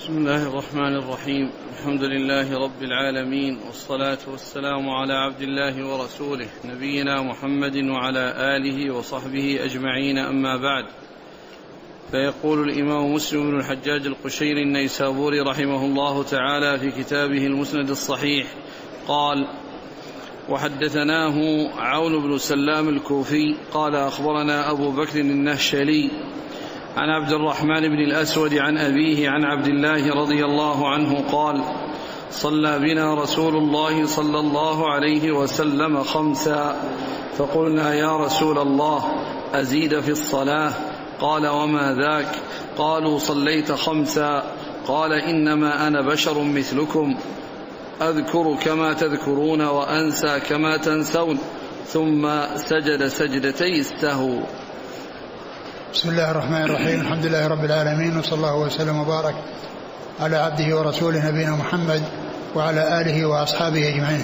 بسم الله الرحمن الرحيم. الحمد لله رب العالمين، والصلاة والسلام على عبد الله ورسوله نبينا محمد وعلى آله وصحبه أجمعين، أما بعد. فيقول الإمام مسلم بن الحجاج القشيري النيسابوري رحمه الله تعالى في كتابه المسند الصحيح قال: وحدثناه عون بن سلام الكوفي قال: أخبرنا أبو بكر النهشلي عن عبد الرحمن بن الأسود عن أبيه عن عبد الله رضي الله عنه قال: صلى بنا رسول الله صلى الله عليه وسلم 5، فقلنا: يا رسول الله، أزيد في الصلاة؟ قال: وما ذاك؟ قالوا: صليت 5. قال: إنما أنا بشر مثلكم، أذكر كما تذكرون وأنسى كما تنسون. ثم سجد سجدتي السهو. بسم الله الرحمن الرحيم. الحمد لله رب العالمين، وصلى الله وسلم وبارك على عبده ورسوله نبينا محمد وعلى آله وأصحابه أجمعين.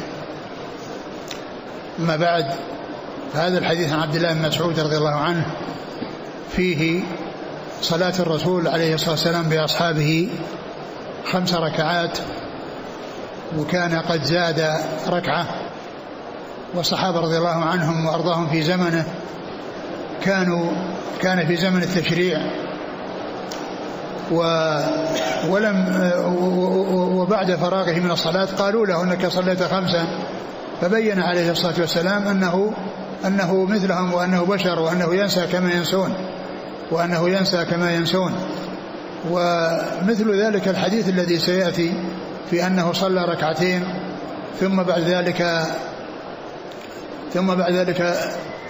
أما بعد، فهذا الحديث عن عبد الله بن مسعود رضي الله عنه فيه صلاة الرسول عليه الصلاة والسلام بأصحابه 5 ركعات، وكان قد زاد ركعة. والصحابة رضي الله عنهم وأرضاهم في زمنه كان في زمن التشريع، وبعد فراغه من الصلاة قالوا له: أنك صليت 5. فبين عليه الصلاة والسلام أنه مثلهم، وأنه بشر، وأنه ينسى كما ينسون. ومثل ذلك الحديث الذي سيأتي في أنه صلى 2 ركعتين ثم بعد ذلك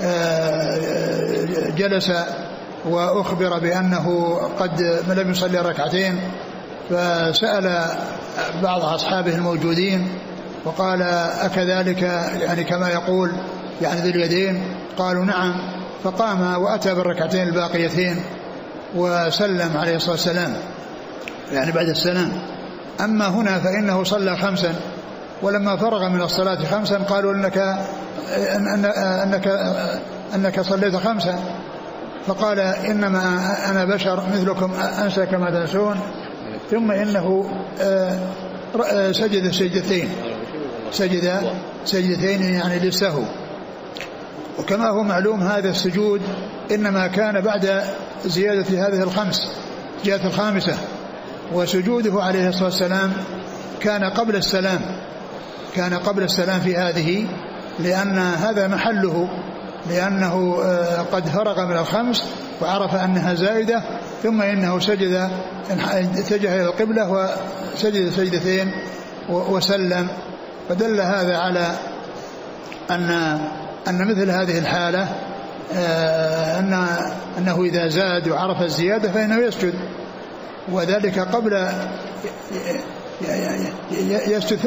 جلس وأخبر بأنه قد لم يصلي 2 ركعتين، فسأل بعض أصحابه الموجودين وقال: أكذلك يعني كما يقول يعني ذي اليدين؟ قالوا: نعم. فقام وأتى بالركعتين الباقيتين وسلم عليه الصلاة والسلام، يعني بعد السلام. أما هنا فإنه صلى 5، ولما فرغ من الصلاة 5 قالوا: أنك صليت 5. فقال: إنما أنا بشر مثلكم، أنسى كما تنسون. ثم إنه سجد سجدتين يعني للسهو. وكما هو معلوم هذا السجود إنما كان بعد زيادة هذه 5، زيادة 5. وسجوده عليه الصلاة والسلام كان قبل السلام في هذه، لأن هذا محله، لأنه قد فرغ من 5 وعرف أنها زائدة، ثم إنه سجد، اتجه إلى القبلة وسجد سجدتين وسلم. فدل هذا على أن مثل هذه الحالة أنه إذا زاد وعرف الزيادة فإنه يسجد، وذلك قبل يسجد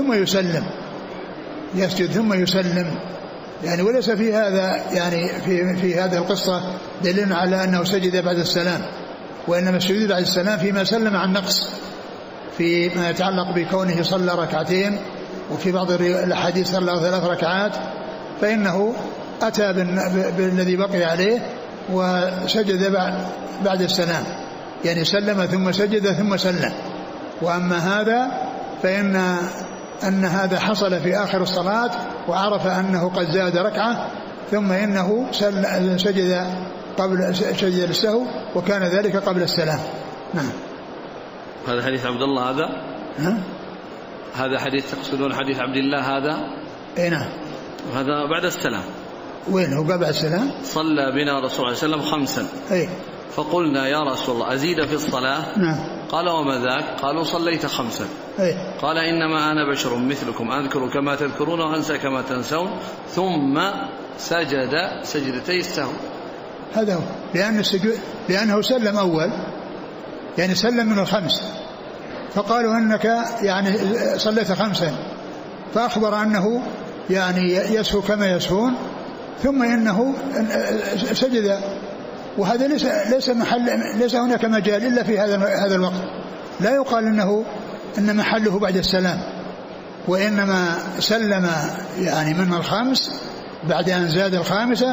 ثم يسلم. يعني وليس في هذا يعني في هذه القصة دليل على أنه سجد بعد السلام، وإنما السجود بعد السلام فيما سلم عن نقص، فيما يتعلق بكونه صلى 2 ركعتين، وفي بعض الأحاديث صلى 3 ركعات، فإنه أتى بالذي بقي عليه وسجد بعد السلام، يعني سلم ثم سجد ثم سلم. وأما هذا فإن هذا حصل في آخر الصلاة، وعرف أنه قد زاد 1 ركعة، ثم إنه سجد للسهو، وكان ذلك قبل السلام. نعم. هذا حديث عبد الله هذا حديث تقصدون حديث عبد الله هذا؟ اي نعم. وهذا بعد السلام. وين هو بعد السلام؟ صلى بنا رسول الله صلى الله عليه وسلم 5. اي. فقلنا: يا رسول الله، أزيد في الصلاة؟ نعم. قال: وما ذاك؟ قالوا: صليت 5. قال: إنما أنا بشر مثلكم، أذكر كما تذكرون وأنسى كما تنسون. ثم سجد سجدتي السهو. هذا هو، لأنه سلم أول، يعني سلم من 5، فقالوا: أنك يعني صليت 5، فأخبر أنه يعني يسهو كما يسهون، ثم إنه سجد. وهذا ليس هناك مجال إلا في هذا الوقت. لا يقال إن محله بعد السلام، وإنما سلم يعني من 5 بعد أن زاد 5،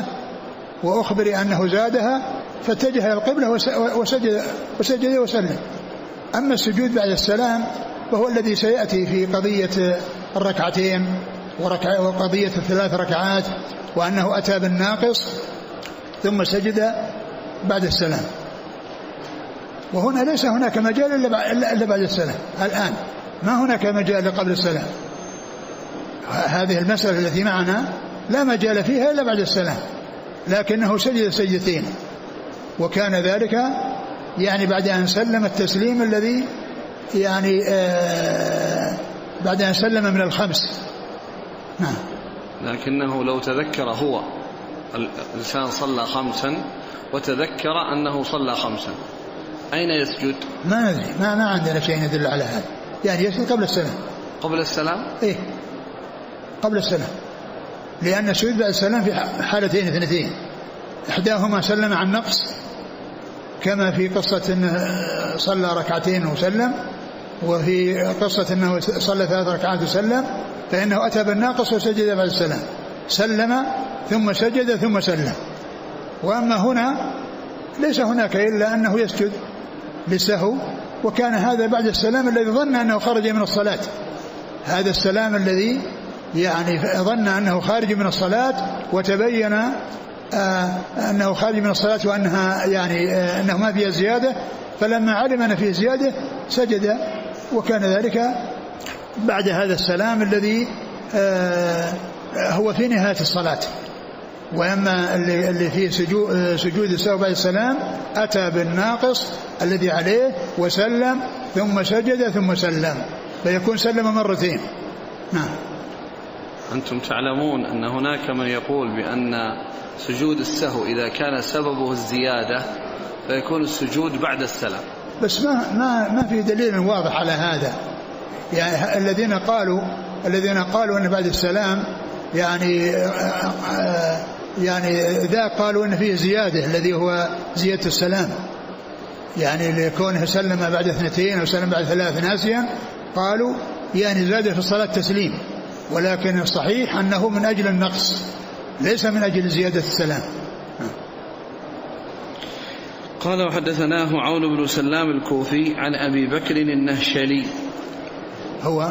وأخبر أنه زادها، فاتجه إلى القبلة وسجد وسلم. أما السجود بعد السلام وهو الذي سيأتي في قضية الركعتين وقضية الثلاث ركعات، وأنه أتى بالناقص ثم سجد بعد السلام. وهنا ليس هناك مجال إلا بعد السلام. الآن ما هناك مجال قبل السلام. هذه المسألة التي معنا لا مجال فيها إلا بعد السلام، لكنه سجد سجدتين، وكان ذلك يعني بعد أن سلم التسليم الذي يعني بعد أن سلم من الخمس. نعم. لكنه لو تذكر هو الإنسان صلى خمسا وتذكر أنه صلى خمسا أين يسجد؟ ما ندري، ما عندنا شيء يدل على هذا. يعني يسجد قبل السلام. قبل السلام؟ إيه قبل السلام، لأن السجود بعد السلام في حالتين اثنتين، إحداهما سلم عن نقص كما في قصة أنه صلى ركعتين وسلم، وفي قصة أنه صلى 3 ركعات وسلم، فإنه أتى بالناقص وسجد بعد السلام، سلم ثم سجد ثم سلم. وأما هنا ليس هناك إلا أنه يسجد للسهو، وكان هذا بعد السلام الذي ظن أنه خرج من الصلاة. هذا السلام الذي يعني ظن أنه خارج من الصلاة، وتبين أنه خارج من الصلاة وأنها يعني أنه ما فيها زيادة، فلما علم أن فيه زيادة سجد، وكان ذلك بعد هذا السلام الذي هو في نهاية الصلاة. وأما اللي فيه سجود السهو بعد السلام أتى بالناقص الذي عليه وسلم ثم سجد ثم سلم، فيكون سلم مرتين. نعم. أنتم تعلمون أن هناك من يقول بأن سجود السهو إذا كان سببه الزيادة فيكون السجود بعد السلام، بس ما في دليل واضح على هذا. يعني الذين قالوا أن بعد السلام يعني ذا قالوا أن فيه زيادة الذي هو زيادة السلام، يعني لكونه سلم بعد 2 أو سلم بعد 3 ناسيا، قالوا يعني زاد في الصلاة تسليم، ولكن الصحيح أنه من أجل النقص ليس من أجل زيادة السلام. قال وحدثناه عون بن سلام الكوفي عن أبي بكر النهشلي. هو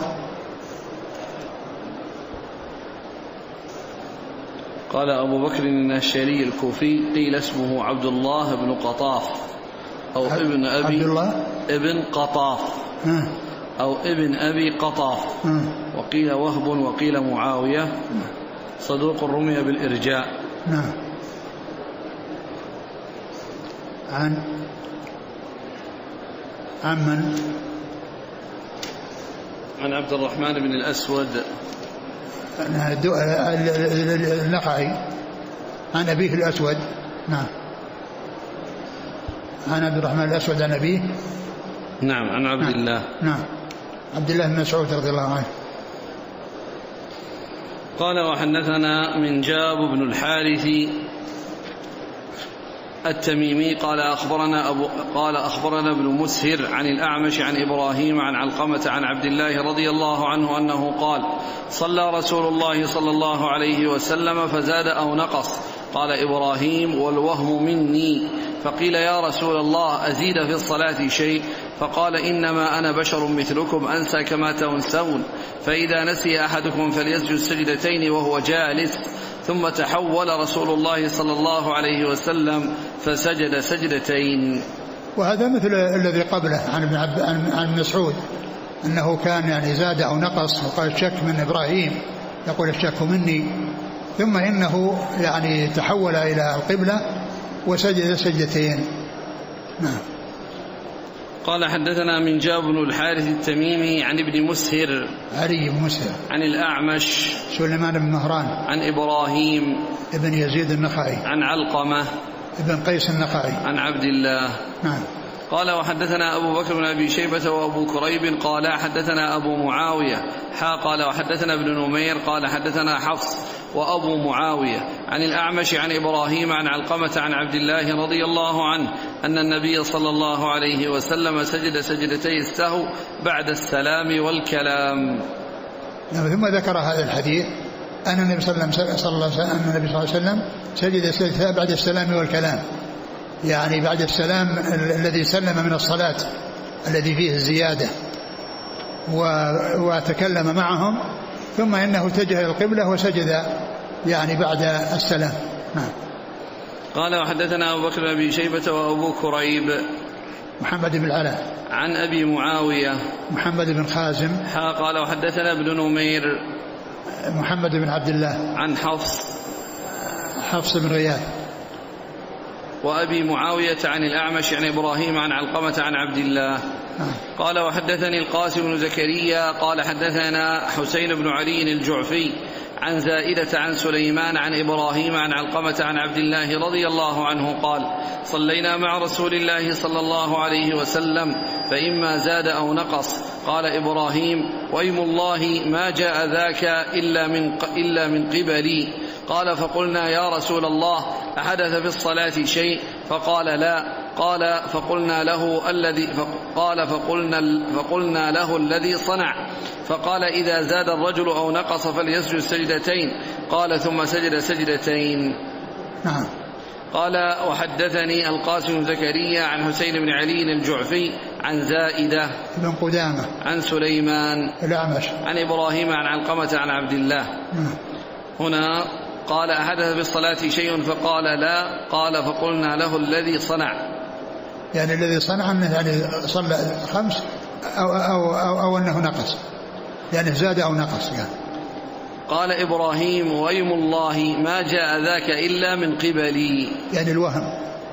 قال أبو بكر النهشلي الكوفي قيل اسمه عبد الله بن قطاف أو ابن أبي ابن قطاف أو ابن أبي قطاف، وقيل وهب وقيل معاوية، صدوق رمي بالإرجاء. نعم. عن من؟ عن عبد الرحمن بن الأسود النخعي عن أبيه الأسود. نعم. عن عبد الرحمن الأسود عن أبيه. نعم. عن عبد الله. نعم. عبد الله بن مسعود رضي الله عنه. قال وحدثنا من جاب بن الحارث التميمي قال أخبرنا ابن مسهر عن الأعمش عن إبراهيم عن علقمة عن عبد الله رضي الله عنه أنه قال صلى رسول الله صلى الله عليه وسلم فزاد أو نقص. قال إبراهيم والوهم مني، فقيل يا رسول الله أزيد في الصلاة شيء؟ فقال إنما أنا بشر مثلكم أنسى كما تنسون، فإذا نسي أحدكم فليسجد سجدتين وهو جالس. ثم تحول رسول الله صلى الله عليه وسلم فسجد سجدتين. وهذا مثل الذي قبله عن مسعود أنه كان يعني زاد أو نقص، وقال الشك من إبراهيم يقول الشك مني، ثم إنه يعني تحول إلى القبلة وسجد سجدتين. نعم. قال حدثنا من جاب بن الحارث التميمي عن ابن مسهر علي بن مسهر عن الأعمش سليمان بن مهران عن إبراهيم ابن يزيد النخعي عن علقمة ابن قيس النخعي عن عبد الله. نعم. قال وحدثنا أبو بكر بن أبي شيبة وأبو كريب قال حدثنا أبو معاوية قال وحدثنا ابن نمير قال حدثنا حفص وأبو معاوية عن الأعمش عن إبراهيم عن علقمة عن عبد الله رضي الله عنه أن النبي صلى الله عليه وسلم سجد سجدتي السهو بعد السلام والكلام. ثم ذكر هذا الحديث أن النبي صلى الله عليه وسلم سجد سجدتين بعد السلام والكلام، يعني بعد السلام الذي سلم من الصلاة الذي فيه الزيادة وتكلم معهم، ثم إنه اتجه إلى القبلة وسجد يعني بعد السلام. نعم. قال وحدثنا أبو بكر بن أبي شيبة وأبو كريب محمد بن العلاء عن أبي معاوية محمد بن خازم قال وحدثنا ابن نمير محمد بن عبد الله عن حفص بن غياث وأبي معاوية عن الأعمش عن إبراهيم عن علقمة عن عبد الله قال وحدثني القاسم بن زكريا قال حدثنا حسين بن علي الجعفي عن زائدة عن سليمان عن إبراهيم عن علقمة عن عبد الله رضي الله عنه قال صلينا مع رسول الله صلى الله عليه وسلم فإما زاد أو نقص. قال إبراهيم وإيم الله ما جاء ذاك إلا من قبلي. قال فقلنا يا رسول الله أحدث في الصلاة شيء؟ فقال لا. قال فقلنا له الذي صنع. فقال إذا زاد الرجل أو نقص فليسجد سجدتين. قال ثم سجد سجدتين. نعم. قال وحدثني القاسم بن زكريا عن حسين بن علي الجعفي عن زائدة بن قدامة عن سليمان الأعمش عن إبراهيم عن علقمة عن عبد الله. هنا قال أحدث بالصلاة شيء؟ فقال لا. قال فقلنا له الذي صنع، يعني الذي صنع أنه يعني صلى 5 أو أنه نقص، يعني زاد أو نقص يعني. قال إبراهيم وأيم الله ما جاء ذاك إلا من قبلي، يعني الوهم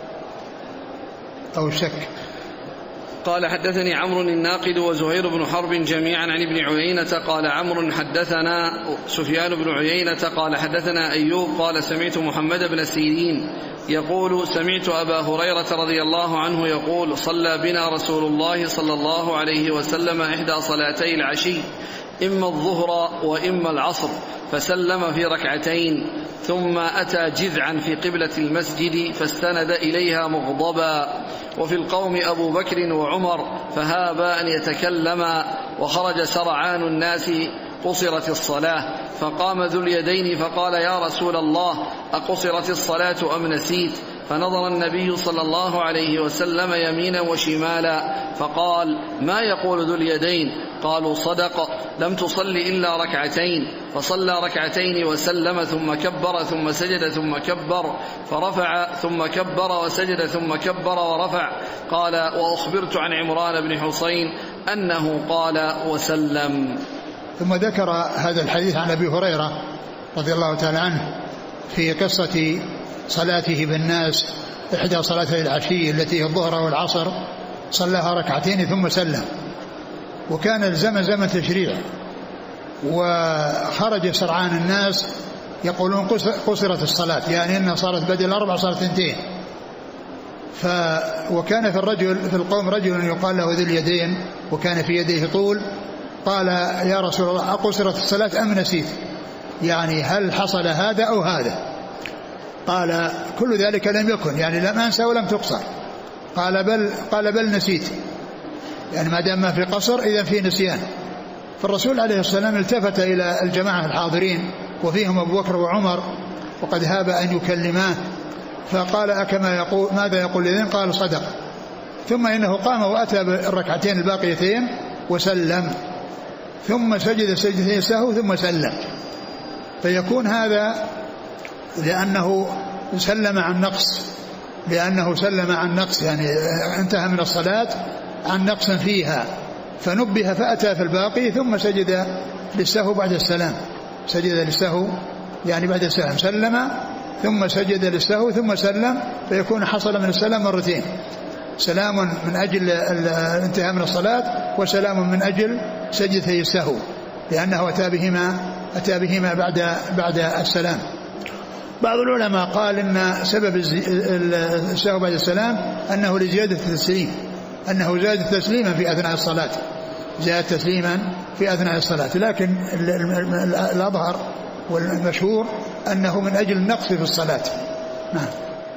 أو الشك. قال حدثني عمرو الناقد وزهير بن حرب جميعا عن ابن عيينة قال عمرو حدثنا سفيان بن عيينة قال حدثنا أيوب قال سمعت محمد بن سيرين يقول سمعت أبا هريرة رضي الله عنه يقول صلى بنا رسول الله صلى الله عليه وسلم إحدى صلاتي العشي إما الظهر وإما العصر فسلم في ركعتين ثم أتى جذعا في قبلة المسجد فاستند إليها مغضبا وفي القوم أبو بكر وعمر فهابا أن يتكلما وخرج سرعان الناس قصرت الصلاة فقام ذو اليدين فقال يا رسول الله أقصرت الصلاة أم نسيت؟ فنظر النبي صلى الله عليه وسلم يمينا وشمالا فقال ما يقول ذو اليدين؟ قالوا صدق لم تصل إلا ركعتين. فصلى ركعتين وسلم ثم كبر ثم سجد ثم كبر فرفع ثم كبر وسجد ثم كبر ورفع. قال وأخبرت عن عمران بن حسين أنه قال وسلم. ثم ذكر هذا الحديث عن أبي هريرة رضي الله تعالى عنه في قصة صلاته بالناس إحدى صلاتي العشي التي هي الظهر والعصر صلاها ركعتين ثم سلم، وكان الزمن تشريع وخرج سرعان الناس يقولون قصرت الصلاة، يعني أنها صارت بدل 4 صارت 2. وكان في القوم رجل يقال له ذو اليدين وكان في يديه طول، قال يا رسول الله أقصرت الصلاة أم نسيت؟ يعني هل حصل هذا أو هذا؟ قال كل ذلك لم يكن، يعني لم أنسى ولم تقصر. قال بل نسيت، يعني ما دام ما في قصر إذا في نسيان. فالرسول عليه السلام التفت إلى الجماعة الحاضرين وفيهم أبو بكر وعمر وقد هاب أن يكلماه فقال أكما يقول ماذا يقول لذين؟ قال صدق. ثم إنه قام وأتى بالركعتين الباقيتين وسلم ثم سجد سجدتين سهو ثم سلم. فيكون هذا لأنه سلم عن نقص، يعني انتهى من الصلاة عن نقص فيها فنبه فأتى في الباقي ثم سجد للسهو بعد السلام، سجد للسهو يعني بعد السلام سلم ثم سجد للسهو ثم سلم، فيكون حصل من السلام مرتين، سلام من أجل الانتهاء من الصلاة وسلام من أجل سجدتي السهو، لأنه أتى بهما بعد السلام. بعض العلماء قال إن سبب السهو بعد السلام أنه لزيادة التسليم، أنه زاد تسليما في أثناء الصلاة، زاد تسليما في أثناء الصلاة، لكن الأظهر والمشهور أنه من أجل النقص في الصلاة. نعم.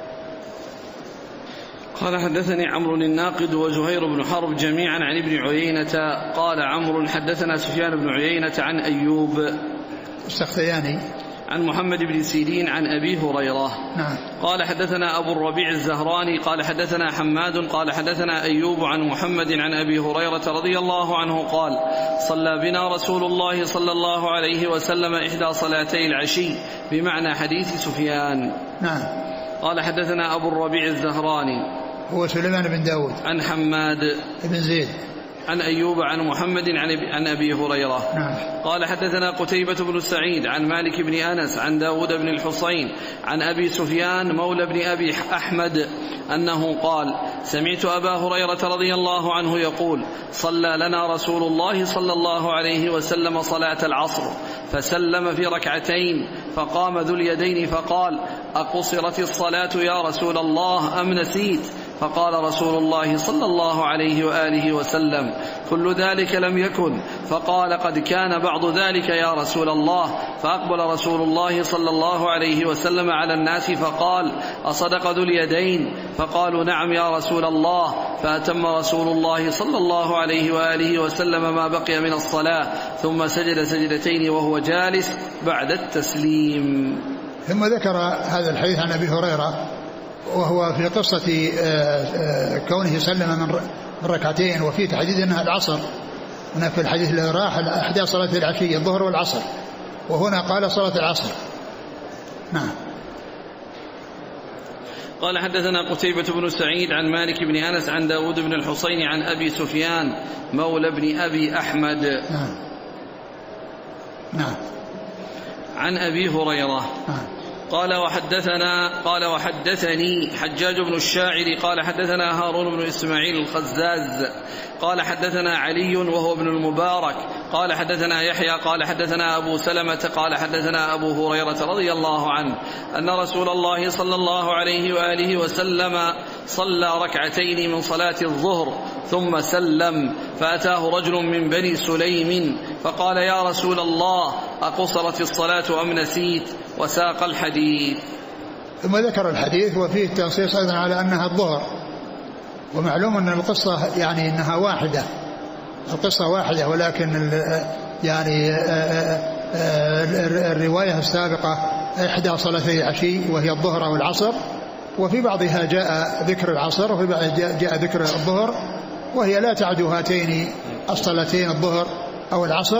قال حدثني عمرو الناقد وزهير بن حرب جميعا عن ابن عيينة قال عمرو حدثنا سفيان بن عيينة عن أيوب السختياني عن محمد بن سيرين عن أبي هريرة. نعم. قال حدثنا أبو الربيع الزهراني قال حدثنا حماد قال حدثنا أيوب عن محمد عن أبي هريرة رضي الله عنه قال صلى بنا رسول الله صلى الله عليه وسلم إحدى صلاتي العشي بمعنى حديث سفيان. نعم. قال حدثنا أبو الربيع الزهراني هو سليمان بن داود عن حماد بن زيد عن أيوب عن محمد عن أبي هريرة. نعم. قال حدثنا قتيبة بن سعيد عن مالك بن أنس عن داود بن الحصين عن أبي سفيان مولى بن أبي أحمد أنه قال سمعت أبا هريرة رضي الله عنه يقول صلى لنا رسول الله صلى الله عليه وسلم صلاة العصر فسلم في ركعتين فقام ذو اليدين فقال أقصرت الصلاة يا رسول الله أم نسيت؟ فقال رسول الله صلى الله عليه وآله وسلم كل ذلك لم يكن. فقال قد كان بعض ذلك يا رسول الله. فأقبل رسول الله صلى الله عليه وسلم على الناس فقال أصدق ذو اليدين؟ فقالوا نعم يا رسول الله. فأتم رسول الله صلى الله عليه وآله وسلم ما بقي من الصلاة ثم سجد سجدتين وهو جالس بعد التسليم. ثم ذكر هذا الحديث عن أبي هريرة وهو في قصة كونه سلم من ركعتين وفي تحديد أنها العصر. هنا في الحديث اللي راح أحدى صلاة العشي الظهر والعصر وهنا قال صلاة العصر. نعم. قال حدثنا قتيبة بن سعيد عن مالك بن أنس عن داود بن الحصين عن أبي سفيان مولى بن أبي أحمد. نعم. نعم. عن أبي هريرة. نعم. قال وحدثني حجاج بن الشاعر قال حدثنا هارون بن إسماعيل الخزاز قال حدثنا علي وهو ابن المبارك قال حدثنا يحيى قال حدثنا أبو سلمة قال حدثنا أبو هريرة رضي الله عنه أن رسول الله صلى الله عليه وآله وسلم صلى ركعتين من صلاة الظهر ثم سلم فأتاه رجل من بني سليم فقال يا رسول الله أقصرت الصلاة أم نسيت؟ وساق الحديث. ثم ذكر الحديث وفيه تنصيص أيضا على أنها الظهر. ومعلوم أن القصة يعني أنها واحدة، القصة واحدة، ولكن يعني الرواية السابقة إحدى صلاتي العشي وهي الظهر أو العصر، وفي بعضها جاء ذكر العصر وفي بعضها جاء ذكر الظهر، وهي لا تعد هاتين الصلاتين الظهر أو العصر.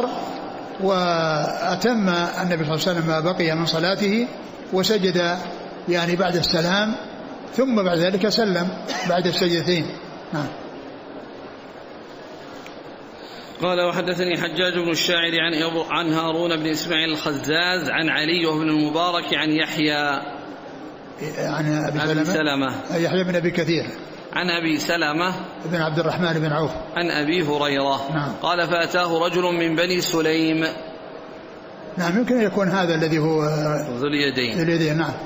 وأتم النبي صلى الله عليه وسلم ما بقي من صلاته وسجد يعني بعد السلام ثم بعد ذلك سلم بعد السجدتين. نعم. قال وحدثني حجاج بن الشاعر عن هارون بن إسماعيل الخزاز عن علي وابن المبارك عن يحيى عن أبي سلمة يحيى بن أبي كثير عن أبي سلمة بن عبد الرحمن بن عوف عن أبي هريرة. نعم. قال فأتاه رجل من بني سليم. نعم. يمكن أن يكون هذا الذي هو ذو اليدين. نعم.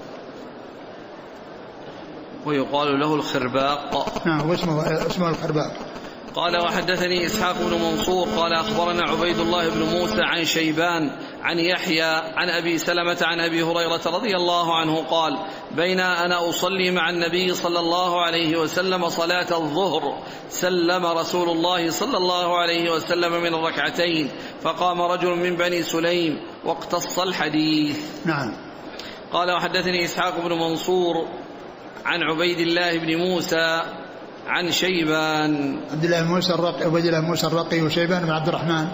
ويقال له الخرباق. نعم. واسمه الخرباق. قال وحدثني إسحاق بن منصور قال أخبرنا عبيد الله بن موسى عن شيبان عن يحيى عن أبي سلمة عن أبي هريرة رضي الله عنه قال بين أنا أصلي مع النبي صلى الله عليه وسلم صلاة الظهر سلم رسول الله صلى الله عليه وسلم من الركعتين فقام رجل من بني سليم واقتص الحديث. نعم. قال وحدثني إسحاق بن منصور عن عبيد الله بن موسى عن شيبان عبد الله موسى الرقي عبيد الله موسى الرقي وشيبان بن عبد الرحمن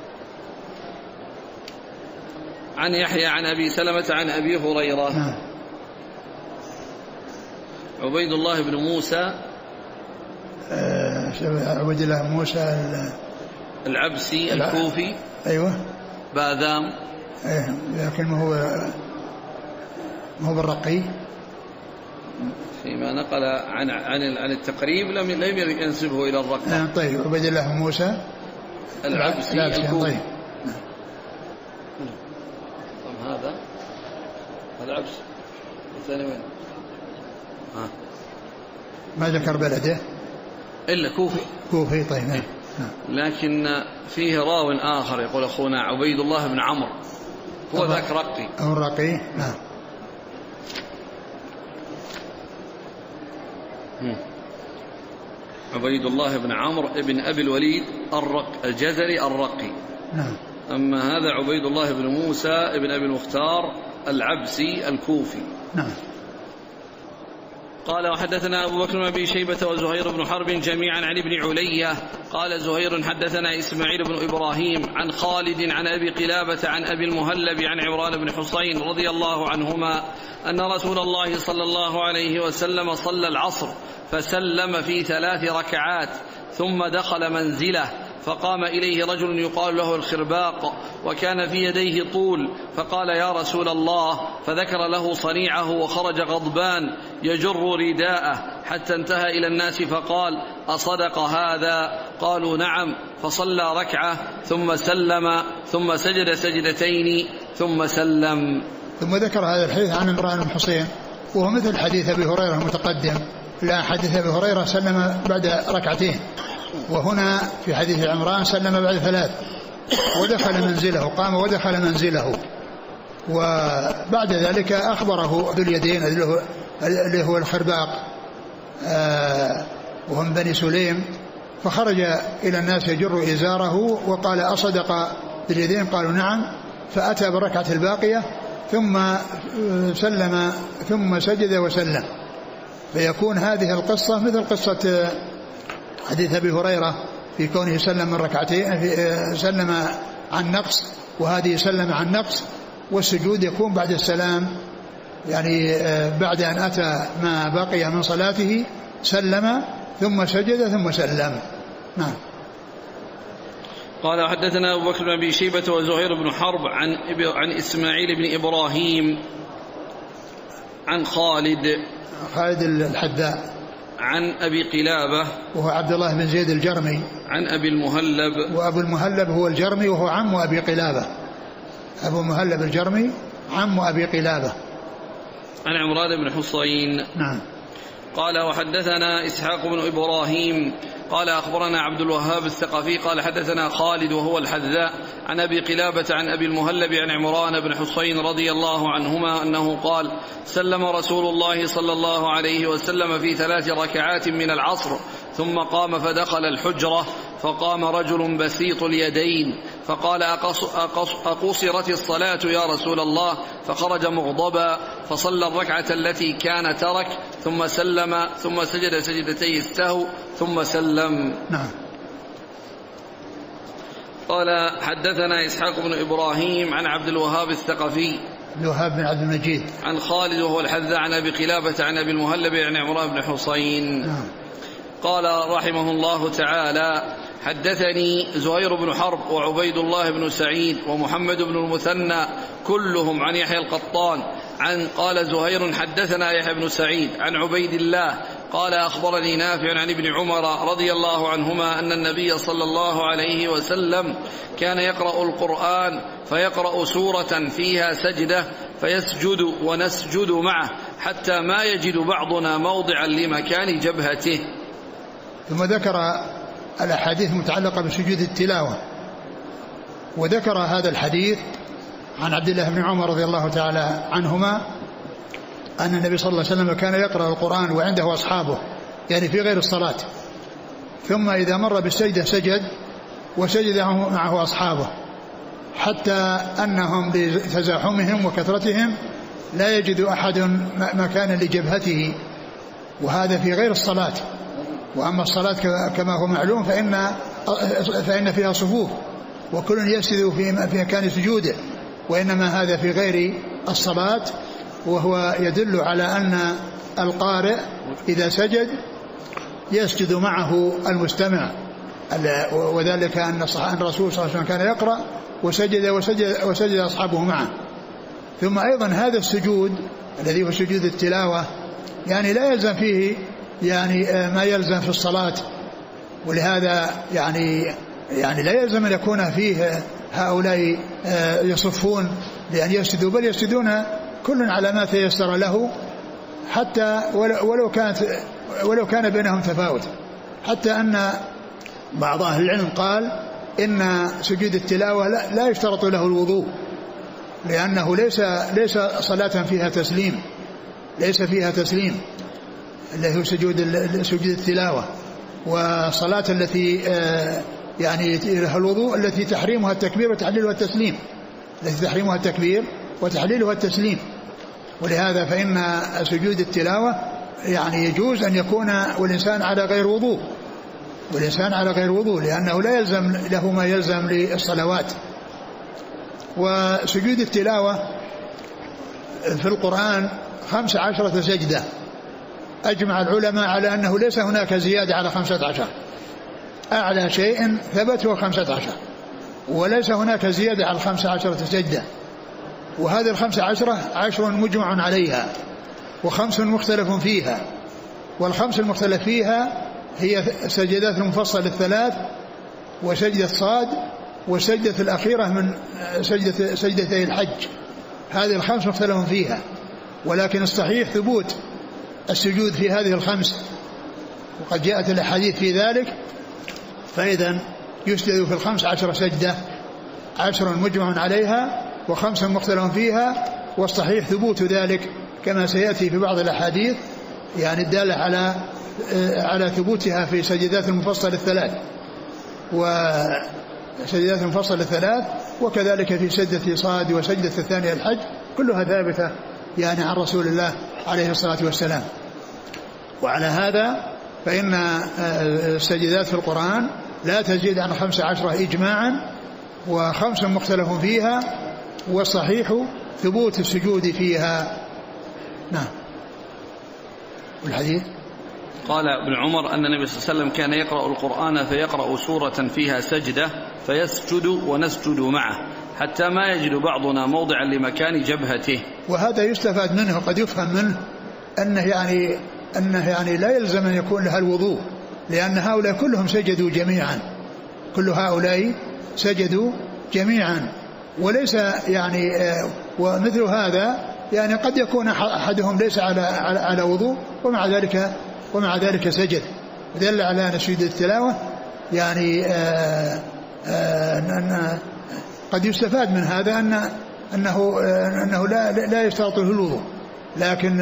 عن يحيى عن أبي سلمة عن أبي هريرة. نعم. عبيد الله بن موسى عبيد الله موسى العبسي الكوفي. أيوة. باذام. لكن ما هو بالرقي. فيما نقل عن التقريب لم ينسبه إلى الرقة. طيب. عبيد الله موسى العبسي الكوفي. طيب. هذا العبس الثاني وين؟ ما ذكر بلده إلا كوفي. طيب. نعم. لكن فيه راو آخر يقول أخونا عبيد الله بن عمرو هو ذاك رقي أو الرقي. نعم. عبيد الله بن عمرو ابن أبي الوليد الجزري الرقي. نعم. أما هذا عبيد الله بن موسى بن أبي المختار العبسي الكوفي. نعم. قال وحدثنا أبو بكر بن أبي شيبة وزهير بن حرب جميعا عن ابن علية. قال زهير حدثنا إسماعيل بن إبراهيم عن خالد عن أبي قلابة عن أبي المهلب عن عمران بن حسين رضي الله عنهما أن رسول الله صلى الله عليه وسلم صلى العصر فسلم في 3 ركعات ثم دخل منزله، فقام إليه رجل يقال له الخرباق وكان في يديه طول، فقال يا رسول الله، فذكر له صنيعه وخرج غضبان يجر رداءه حتى انتهى إلى الناس فقال أصدق هذا؟ قالوا نعم. فصلى ركعة ثم سلم ثم سجد سجدتين ثم سلم. ثم ذكر هذا الحديث عن عمران بن حسين وهو مثل حديث أبي هريرة المتقدم، لا حديث أبي هريرة سلم بعد ركعتين، وهنا في حديث عمران سلم بعد 3 ودخل منزله، قام ودخل منزله. وبعد ذلك أخبره ذو اليدين اللي هو الخرباق وهم بني سليم، فخرج إلى الناس يجر إزاره وقال أصدق ذو اليدين؟ قالوا نعم. فأتى بالركعة الباقية ثم سلم ثم سجد وسلم. فيكون هذه القصة مثل قصة حديث أبي هريرة في كونه سلم من ركعتين، سلم عن نقص، وهذه سلم عن نقص، والسجود يكون بعد السلام، يعني بعد أن أتى ما بقي من صلاته سلم ثم سجد ثم سلم. نعم. قال حدثنا أبو بكر بن أبي شيبة وزهير بن حرب عن إسماعيل بن إبراهيم عن خالد الحذاء عن أبي قلابة وهو عبد الله بن زيد الجرمي عن أبي المهلب، وأبو المهلب هو الجرمي وهو عم أبي قلابة، أبو المهلب الجرمي عم أبي قلابة، عن عمران بن حسين. نعم. قال وحدثنا إسحاق بن إبراهيم قال أخبرنا عبد الوهاب الثقفي قال حدثنا خالد وهو الحذاء عن أبي قلابة عن أبي المهلب عن عمران بن حسين رضي الله عنهما أنه قال سلم رسول الله صلى الله عليه وسلم في 3 ركعات من العصر ثم قام فدخل الحجرة، فقام رجل بسيط اليدين فقال أقصرت الصلاة يا رسول الله؟ فخرج مغضبا فصلى الركعة التي كان ترك ثم سلم ثم سجد سجدتي السهو ثم سلم. نعم. قال حدثنا إسحاق بن إبراهيم عن عبد الوهاب الثقفي الوهاب بن عبد المجيد عن خالد وهو الحذاء عن أبي قلابة عن أبي المهلب عن عمران بن حسين. نعم. قال رحمه الله تعالى حدثني زهير بن حرب وعبيد الله بن سعيد ومحمد بن المثنى كلهم عن يحيى القطان قال زهير حدثنا يحيى بن سعيد عن عبيد الله قال أخبرني نافع عن ابن عمر رضي الله عنهما أن النبي صلى الله عليه وسلم كان يقرأ القرآن فيقرأ سورة فيها سجدة فيسجد ونسجد معه حتى ما يجد بعضنا موضعا لمكان جبهته. ثم ذكر الأحاديث المتعلقة بسجود التلاوة، وذكر هذا الحديث عن عبد الله بن عمر رضي الله تعالى عنهما أن النبي صلى الله عليه وسلم كان يقرأ القرآن وعنده أصحابه، يعني في غير الصلاة، ثم إذا مر بالسجدة سجد وسجد معه أصحابه، حتى أنهم لتزاحمهم وكثرتهم لا يجد أحد مكانا لجبهته، وهذا في غير الصلاة. وأما الصلاة كما هو معلوم فإن فيها صفوف وكل يسجد في مكان سجوده، وإنما هذا في غير الصلاة، وهو يدل على أن القارئ إذا سجد يسجد معه المستمع، وذلك أن الرسول صلى الله عليه وسلم كان يقرأ وسجد أصحابه معه. ثم أيضا هذا السجود الذي هو سجود التلاوة يعني لا يلزم فيه يعني ما يلزم في الصلاة، ولهذا يعني لا يلزم أن يكون فيه هؤلاء يصفون لأن يسجدوا، بل يسجدون كل على ما تيسر له، حتى ولو كان بينهم تفاوت، حتى أن بعض أهل العلم قال إن سجود التلاوة لا يشترط له الوضوء، لأنه ليس صلاة فيها تسليم، ليس فيها تسليم اللي هو سجود التلاوة. والصلاة التي يعني لها الوضوء التي تحريمها التكبير وتحليلها التسليم، التي تحريمها التكبير وتحليلها التسليم. ولهذا فإن سجود التلاوة يعني يجوز أن يكون والإنسان على غير وضوء، والإنسان على غير وضوء، لأنه لا يلزم له ما يلزم للصلوات. وسجود التلاوة في القرآن 15 سجدة، أجمع العلماء على أنه ليس هناك زيادة على 15، أعلى شيء ثبت هو 15، وليس هناك زيادة على 15 سجدة. وهذه 15 10 مجمع عليها و5 مختلف فيها، والخمس المختلف فيها هي سجدات المفصل الثلاث وسجدة صاد وسجدة الأخيرة من سجدتي الحج، هذه الخمس مختلف فيها. ولكن الصحيح ثبوت السجود في هذه الخمس، وقد جاءت الأحاديث في ذلك. فإذا يسجد في 15 سجدة، 10 مجمع عليها و5 مختلف فيها، والصحيح ثبوت ذلك كما سيأتي في بعض الأحاديث يعني الدالة على ثبوتها في سجدات المفصل الثلاث وسجدات المفصل الثلاث، وكذلك في سجدة صاد وسجدة الثانية الحج، كلها ثابتة يعني عن رسول الله عليه الصلاة والسلام. وعلى هذا فإن السجدات في القرآن لا تزيد عن 15 إجماعا، و5 مختلف فيها، والصحيح ثبوت السجود فيها. نعم. والحديث قال ابن عمر أن النبي صلى الله عليه وسلم كان يقرأ القرآن فيقرأ سورة فيها سجدة فيسجد ونسجد معه حتى ما يجد بعضنا موضعا لمكان جبهته. وهذا يستفاد منه، قد يفهم منه أنه يعني لا يلزم أن يكون لها الوضوء، لأن هؤلاء كلهم سجدوا جميعا، كل هؤلاء سجدوا جميعا، وليس يعني ومثل هذا يعني قد يكون أحدهم ليس على وضوء ومع ذلك سجد. دل على أن سجود التلاوة يعني أن قد يستفاد من هذا أنه لا يشترط له الوضوء. لكن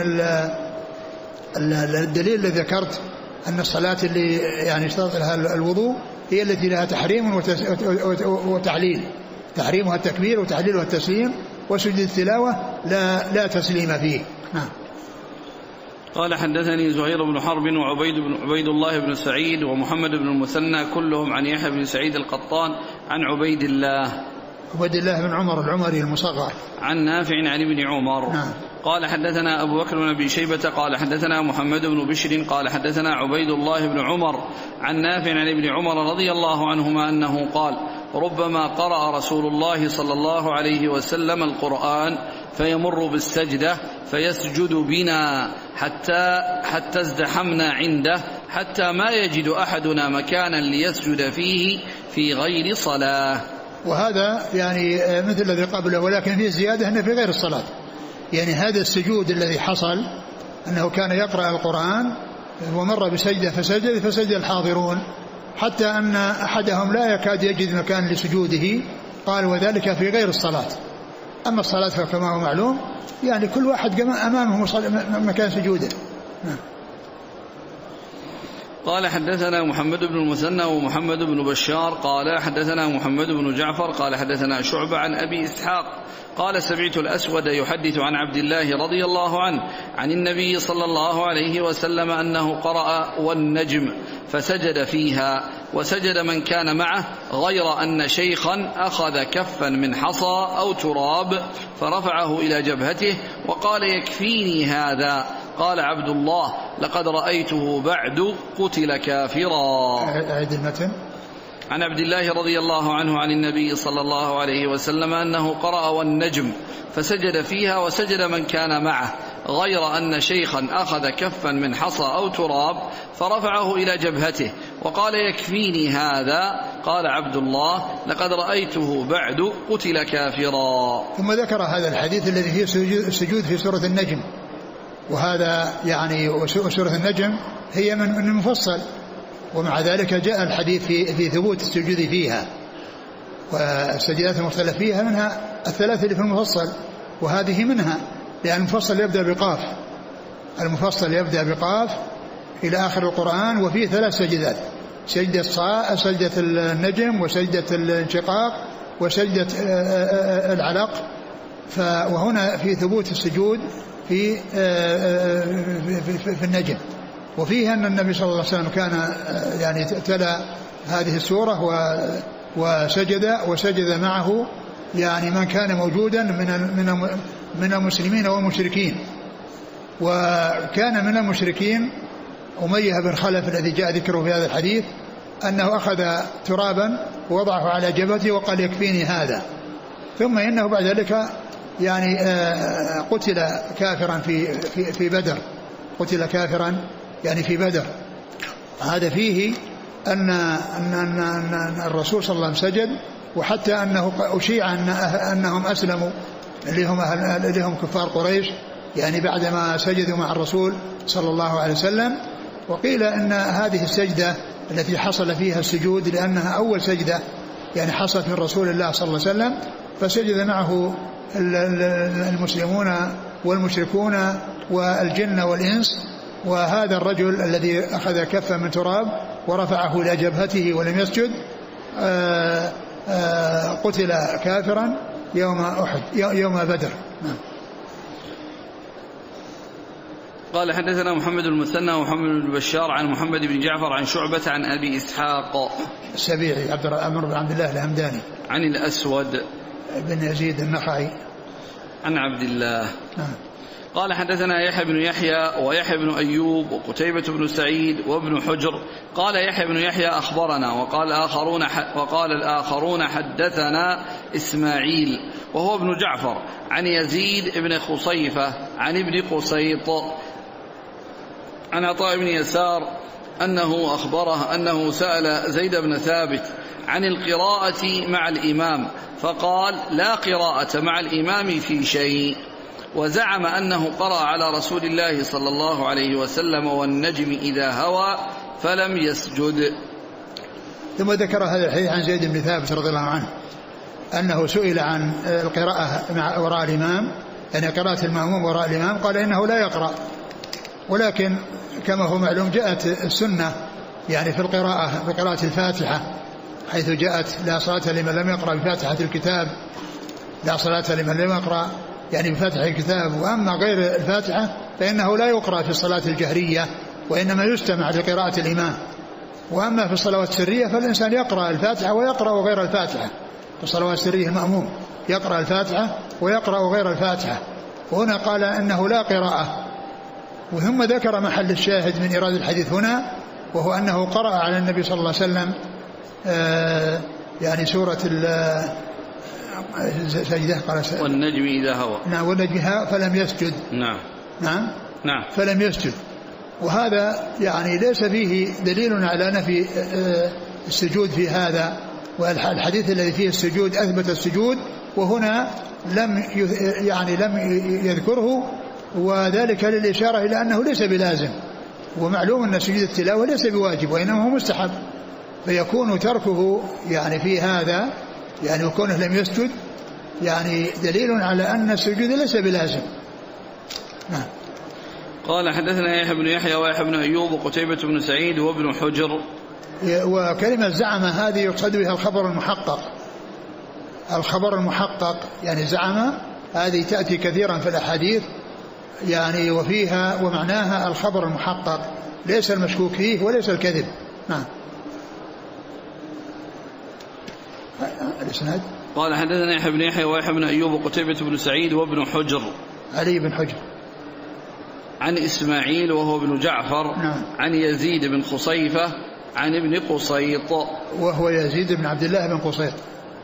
الدليل الذي ذكرت أن الصلاة اللي يعني اشترط لها الوضوء هي التي لها تحريم وتعليل، تحريمها التكبير وتحليلها التسليم، وسجود التلاوة لا تسليم فيه. نعم. قال حدثني زهير بن حرب وعبيد الله بن سعيد ومحمد بن المثنى كلهم عن يحيى بن سعيد القطان عن عبيد الله بن عمر العمري المصغر عن نافع عن ابن عمر. نعم. قال حدثنا أبو بكر بن أبي شيبة قال حدثنا محمد بن بشر قال حدثنا عبيد الله بن عمر عن نافع عن ابن عمر رضي الله عنهما أنه قال ربما قرأ رسول الله صلى الله عليه وسلم القرآن فيمر بالسجدة فيسجد بنا حتى ازدحمنا عنده حتى ما يجد أحدنا مكانا ليسجد فيه في غير صلاة. وهذا يعني مثل الذي قبله، ولكن فيه زيادة أنه في غير الصلاة. يعني هذا السجود الذي حصل أنه كان يقرأ القرآن ومر بسجدة فسجد الحاضرون حتى أن أحدهم لا يكاد يجد مكان لسجوده، قال وذلك في غير الصلاة. أما الصلاة فكما هو معلوم يعني كل واحد أمامه مكان سجوده. قال حدثنا محمد بن المثنى ومحمد بن بشار قال حدثنا محمد بن جعفر قال حدثنا شعبة عن أبي إسحاق قال سمعت الأسود يحدث عن عبد الله رضي الله عنه عن النبي صلى الله عليه وسلم أنه قرأ والنجم فسجد فيها وسجد من كان معه، غير أن شيخا أخذ كفا من حصى أو تراب فرفعه إلى جبهته وقال يكفيني هذا. قال عبد الله لقد رأيته بعد قتل كافرا. أعد المتن. عن عبد الله رضي الله عنه عن النبي صلى الله عليه وسلم أنه قرأ والنجم فسجد فيها وسجد من كان معه، غير أن شيخا أخذ كفا من حصى أو تراب فرفعه إلى جبهته وقال يكفيني هذا. قال عبد الله لقد رأيته بعد قتل كافرا. ثم ذكر هذا الحديث الذي فيه السجود في سورة النجم، وهذا يعني سورة النجم هي من المفصل، ومع ذلك جاء الحديث في ثبوت السجود فيها، والسجدات المختلف فيها منها الثلاثة اللي في المفصل، وهذه منها، لأن المفصل يبدأ بقاف، المفصل يبدأ بقاف إلى آخر القرآن، وفيه 3 سجدات، سجدة سجدة النجم وسجدة الانشقاق وسجدة العلق. وهنا في ثبوت السجود في النجم. وفيه أن النبي صلى الله عليه وسلم كان يعني تلا هذه السورة وسجد معه يعني من كان موجودا من المسلمين والمشركين. وكان من المشركين أمية بن خلف الذي جاء ذكره في هذا الحديث أنه أخذ ترابا ووضعه على جبهته وقال يكفيني هذا. ثم إنه بعد ذلك يعني قتل كافرا في بدر، قتل كافرا يعني في بدر. هذا فيه أن الرسول صلى الله عليه وسلم سجد، وحتى أنه أشيع أنهم أسلموا اللي هم كفار قريش يعني بعدما سجدوا مع الرسول صلى الله عليه وسلم. وقيل أن هذه السجدة التي حصل فيها السجود لأنها أول سجدة يعني حصلت من رسول الله صلى الله عليه وسلم، فسجد معه المسلمون والمشركون والجن والإنس. وهذا الرجل الذي أخذ كفا من تراب ورفعه إلى جبهته ولم يسجد قتل كافرا يوم بدر. قال حدثنا محمد المثنى ومحمد بن بشار عن محمد بن جعفر عن شعبة عن أبي إسحاق السبيعي عمرو بن عبد الله الهمداني عن الأسود بن يزيد النخعي عن عبد الله. قال حدثنا يحيى بن يحيى ويحيى بن أيوب وقتيبة بن سعيد وابن حجر. قال يحيى بن يحيى أخبرنا وقال الآخرون حدثنا إسماعيل وهو ابن جعفر عن يزيد بن خصيفة عن ابن قسيط عن عطاء بن يسار أنه أخبره أنه سأل زيد بن ثابت عن القراءة مع الإمام فقال لا قراءة مع الإمام في شيء، وزعم أنه قرأ على رسول الله صلى الله عليه وسلم والنجم إذا هوى فلم يسجد. ثم ذكر هذا الحديث عن زيد بن ثابت رضي الله عنه أنه سئل عن القراءة مع وراء الإمام يعني قراءة المأموم وراء الإمام، قال إنه لا يقرأ، ولكن كما هو معلوم جاءت السنة يعني في القراءة بقراءة الفاتحة حيث جاءت لا صلاة لمن لم يقرأ بفاتحة الكتاب، لا صلاة لمن لم يقرأ يعني بفاتحة الكتاب. وأما غير الفاتحة فإنه لا يقرأ في الصلاة الجهرية وإنما يستمع لقراءة الإمام. وأما في الصلوات السرية فالإنسان يقرأ الفاتحة ويقرأ غير الفاتحة، في الصلوات السرية المأموم يقرأ الفاتحة ويقرأ غير الفاتحة. وهنا قال إنه لا قراءة. وثم ذكر محل الشاهد من إيراد الحديث هنا وهو أنه قرأ على النبي صلى الله عليه وسلم يعني سورة سجدة قال والنجم إذا هوى. نعم والنجم فلم يسجد. نعم فلم يسجد. وهذا يعني ليس فيه دليل على نفي السجود في هذا، والحديث الذي فيه السجود أثبت السجود وهنا لم يذكره، وذلك للإشارة إلى أنه ليس بلازم. ومعلوم أن سجود التلاوة ليس بواجب وإنما هو مستحب، فيكون تركه يعني في هذا يعني وكونه لم يسجد يعني دليل على أن السجود ليس بلازم. نعم. قال حدثنا يحيى بن يحيى ويحيى بن أيوب وقتيبة بن سعيد وابن حجر. وكلمة زعم هذه يقصد بها الخبر المحقق. الخبر المحقق يعني زعم هذه تأتي كثيرا في الأحاديث يعني وفيها ومعناها الخبر المحقق ليس المشكوك فيه وليس الكذب. نعم. الإسناد. قال حدثنا يحيى بن يحيى ويحيى بن أيوب وقتيبة بن سعيد وابن حجر. علي بن حجر. عن إسماعيل وهو ابن جعفر. نعم. عن يزيد بن خصيفة عن ابن قسيط وهو يزيد بن عبد الله بن قسيط.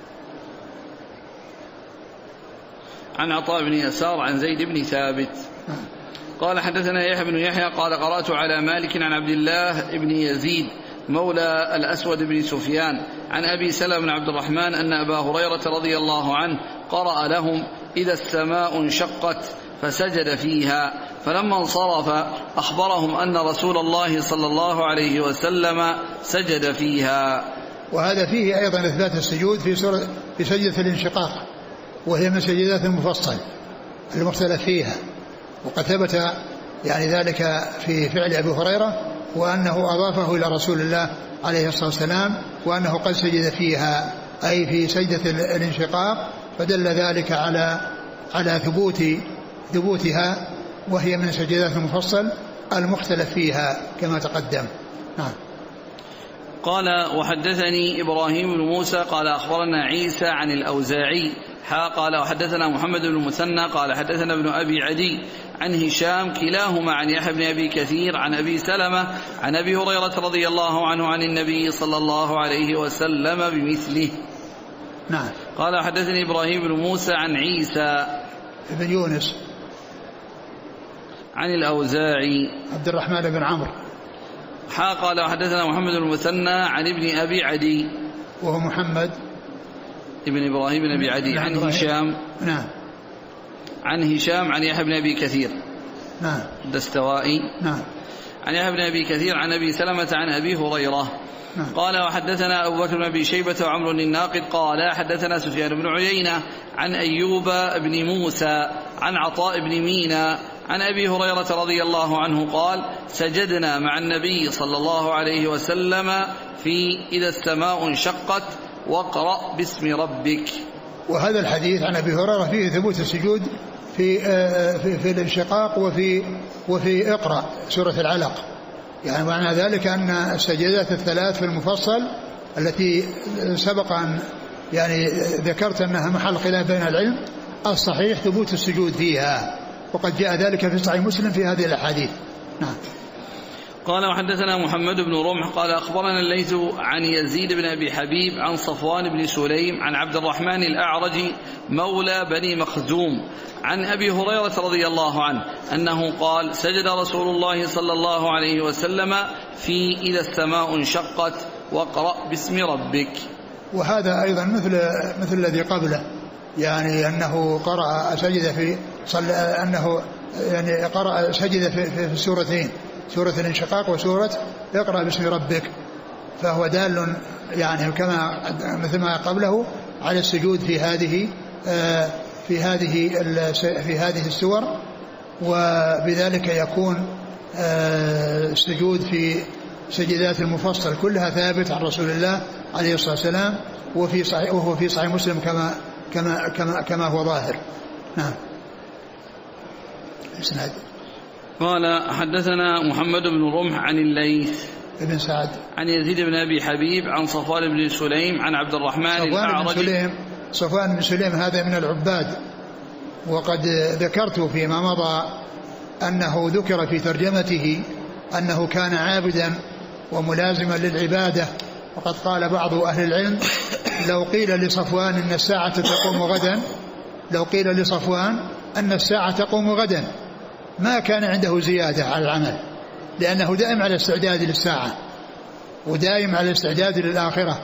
عن عطاء بن يسار عن زيد بن ثابت. قال حدثنا يحيى بن يحيى قال قرأت على مالك عن عبد الله بن يزيد مولى الأسود بن سفيان عن أبي سلمة بن عبد الرحمن أن أبا هريرة رضي الله عنه قرأ لهم إذا السماء انشقت فسجد فيها، فلما انصرف أخبرهم أن رسول الله صلى الله عليه وسلم سجد فيها. وهذا فيه أيضا إثبات السجود في سجدة الانشقاق، وهي من سجدات المفصل المختلف فيها، وقد ثبت يعني ذلك في فعل أبي هريرة وأنه أضافه إلى رسول الله عليه الصلاة والسلام، وأنه قد سجد فيها أي في سجدة الانشقاق، فدل ذلك على ثبوتها، وهي من سجدات المفصل المختلف فيها كما تقدم. نعم. قال وحدثني إبراهيم بن موسى قال أخبرنا عيسى عن الأوزاعي قال وحدثنا محمد بن المثنى قال حدثنا ابن أبي عدي عن هشام كلاهما عن يحيى بن أبي كثير عن أبي سلمة عن أبي هريرة رضي الله عنه عن النبي صلى الله عليه وسلم بمثله. نعم. قال حدثني إبراهيم بن موسى عن عيسى بن يونس عن الأوزاعي عبد الرحمن بن عمرو قال وحدثنا محمد بن المثنى عن ابن أبي عدي وهو محمد ابن إبراهيم بن أبي عدي عن هشام. نعم. عن هشام عن يحيى بن أبي كثير. نعم. الدستوائي. نعم. عن يحيى بن أبي كثير عن أبي سلمة عن أبي هريرة. نعم. قال وحدثنا أبو بكر بن أبي شيبة وعمرو الناقد قال حدثنا سفيان بن عيينة عن أيوب بن موسى عن عطاء بن مينا عن أبي هريرة رضي الله عنه قال سجدنا مع النبي صلى الله عليه وسلم في إذا السماء انشقت واقرأ باسم ربك. وهذا الحديث عن أبي هريرة فيه ثبوت السجود في الانشقاق وفي اقرأ سورة العلق. يعني معنى ذلك أن السجدات الثلاث في المفصل التي سبق أن يعني ذكرت أنها محل خلاف بين العلم، الصحيح ثبوت السجود فيها، وقد جاء ذلك في صحيح مسلم في هذه الأحاديث. نعم. قال وحدثنا محمد بن رمح قال أخبرنا الليث عن يزيد بن أبي حبيب عن صفوان بن سليم عن عبد الرحمن الأعرج مولى بني مخزوم عن أبي هريرة رضي الله عنه أنه قال سجد رسول الله صلى الله عليه وسلم في إذا السماء انشقت واقرأ باسم ربك. وهذا أيضا مثل الذي قبله، يعني أنه قرأ سجد في أنه يعني قرأ سجد في السورتين، سورة الانشقاق وسورة اقرأ باسم ربك، فهو دال يعني كما مثل ما قبله على السجود في هذه السور، وبذلك يكون السجود في سجدات المفصل كلها ثابت عن رسول الله عليه الصلاة والسلام، وهو في صحيح مسلم كما هو ظاهر. نعم. اسناد. قال حدثنا محمد بن رمح عن الليث ابن سعد عن يزيد بن أبي حبيب عن صفوان بن سليم عن عبد الرحمن الأعرج. صفوان بن سليم هذا من العباد، وقد ذكرت فيما مضى أنه ذكر في ترجمته أنه كان عابدا وملازما للعبادة، وقد قال بعض أهل العلم لو قيل لصفوان أن الساعة تقوم غدا ما كان عنده زيادة على العمل، لأنه دائم على استعداد للساعة ودائم على استعداد للآخرة،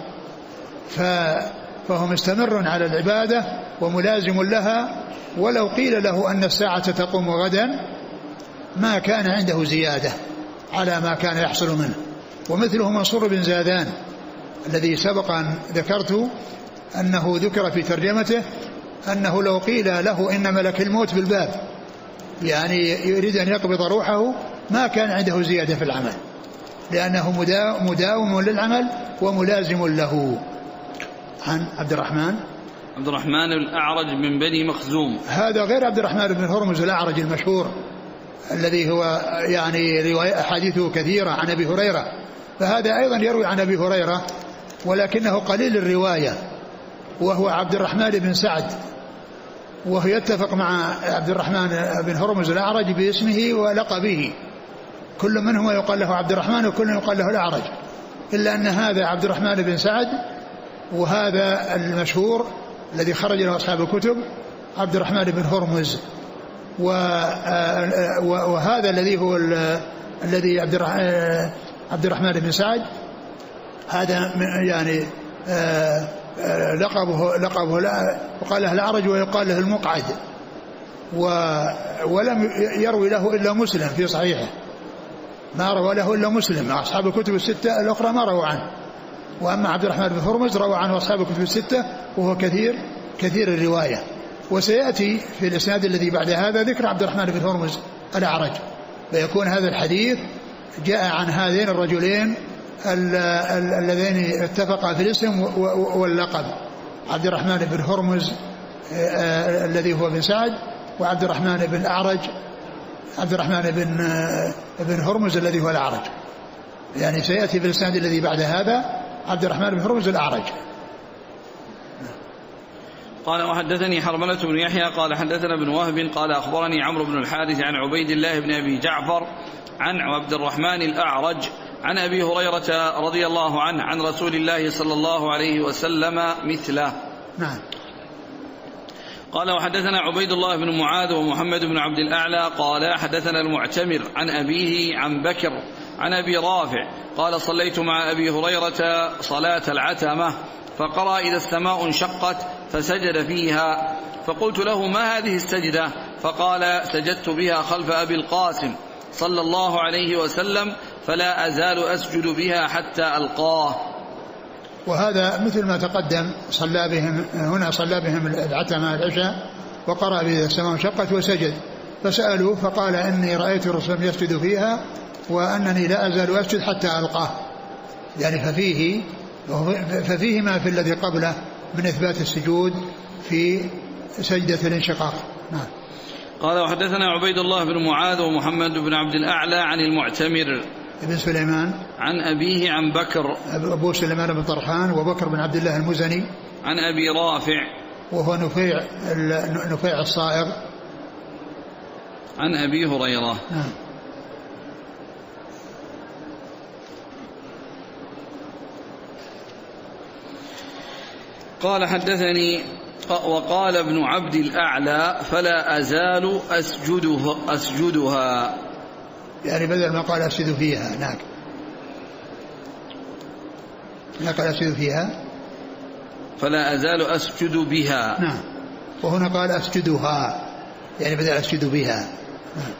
فهو مستمر على العبادة وملازم لها، ولو قيل له أن الساعة تقوم غدا ما كان عنده زيادة على ما كان يحصل منه. ومثله منصور بن زادان الذي سبق أن ذكرت أنه ذكر في ترجمته أنه لو قيل له إن ملك الموت بالباب، يعني يريد أن يقبض روحه، ما كان عنده زيادة في العمل، لأنه مداوم للعمل وملازم له. عن عبد الرحمن الأعرج من بني مخزوم، هذا غير عبد الرحمن بن هرمز الأعرج المشهور الذي هو يعني رواية أحاديثه كثيرة عن أبي هريرة، فهذا أيضا يروي عن أبي هريرة ولكنه قليل الرواية، وهو عبد الرحمن بن سعد، وهو يتفق مع عبد الرحمن بن هرمز الأعرج باسمه ولقبه، كل منهما يقال له عبد الرحمن وكل يقال له الأعرج، إلا أن هذا عبد الرحمن بن سعد، وهذا المشهور الذي خرج له أصحاب الكتب عبد الرحمن بن هرمز. وهذا الذي هو الذي عبد الرحمن بن سعد، هذا يعني لقبه وقال له الأعرج ويقال له المقعد، ولم يروي له إلا مسلم في صحيحه، ما روى له إلا مسلم، أصحاب الكتب الستة الأخرى ما روى عنه، وأما عبد الرحمن بن هرمز روى عنه أصحاب الكتب الستة وهو كثير الرواية. وسيأتي في الإسناد الذي بعد هذا ذكر عبد الرحمن بن هرمز الأعرج، فيكون هذا الحديث جاء عن هذين الرجلين اللذين اتفقا في الاسم واللقب، عبد الرحمن بن هرمز الذي هو بن سعد، وعبد الرحمن بن الأعرج، عبد الرحمن بن هرمز الذي هو الأعرج، يعني سيأتي في الإسناد الذي بعد هذا عبد الرحمن بن هرمز الأعرج. قال وحدثني حرملة بن يحيى قال حدثنا ابن وهب قال أخبرني عمرو بن الحارث عن عبيد الله بن أبي جعفر عن عبد الرحمن الأعرج عن أبي هريرة رضي الله عنه عن رسول الله صلى الله عليه وسلم مثله. نعم. قال وحدثنا عبيد الله بن معاذ ومحمد بن عبد الأعلى قال حدثنا المعتمر عن أبيه عن بكر عن أبي رافع قال صليت مع أبي هريرة صلاة العتمة فقرأ إذا السماء انشقت فسجد فيها، فقلت له ما هذه السجدة؟ فقال سجدت بها خلف أبي القاسم صلى الله عليه وسلم فلا أزال أسجد بها حتى ألقاه. وهذا مثل ما تقدم، صلى بهم هنا، صلى بهم العتمة العشاء وقرأ بإذا السماء انشقت وسجد، فسألوه فقال إني رأيت الرسول يسجد فيها وأنني لا أزال أسجد حتى ألقاه، يعني ففيه ما في الذي قبله من إثبات السجود في سجدة الانشقاق. نعم. قال وحدثنا عبيد الله بن معاذ ومحمد بن عبد الأعلى عن المعتمر ابن سليمان عن أبيه عن بكر أبو سليمان بن طرحان وبكر بن عبد الله المزني عن أبي رافع وهو نفيع الصائغ عن أبي هريرة. نعم. قال حدثني وقال ابن عبد الأعلى فلا أزال أسجدها، يعني بدل ما قال أسجد فيها. نعم. ما قال أسجد فيها فلا أزال أسجد بها. نعم. وهنا قال أسجدها، يعني بدل أسجد بها. نعم.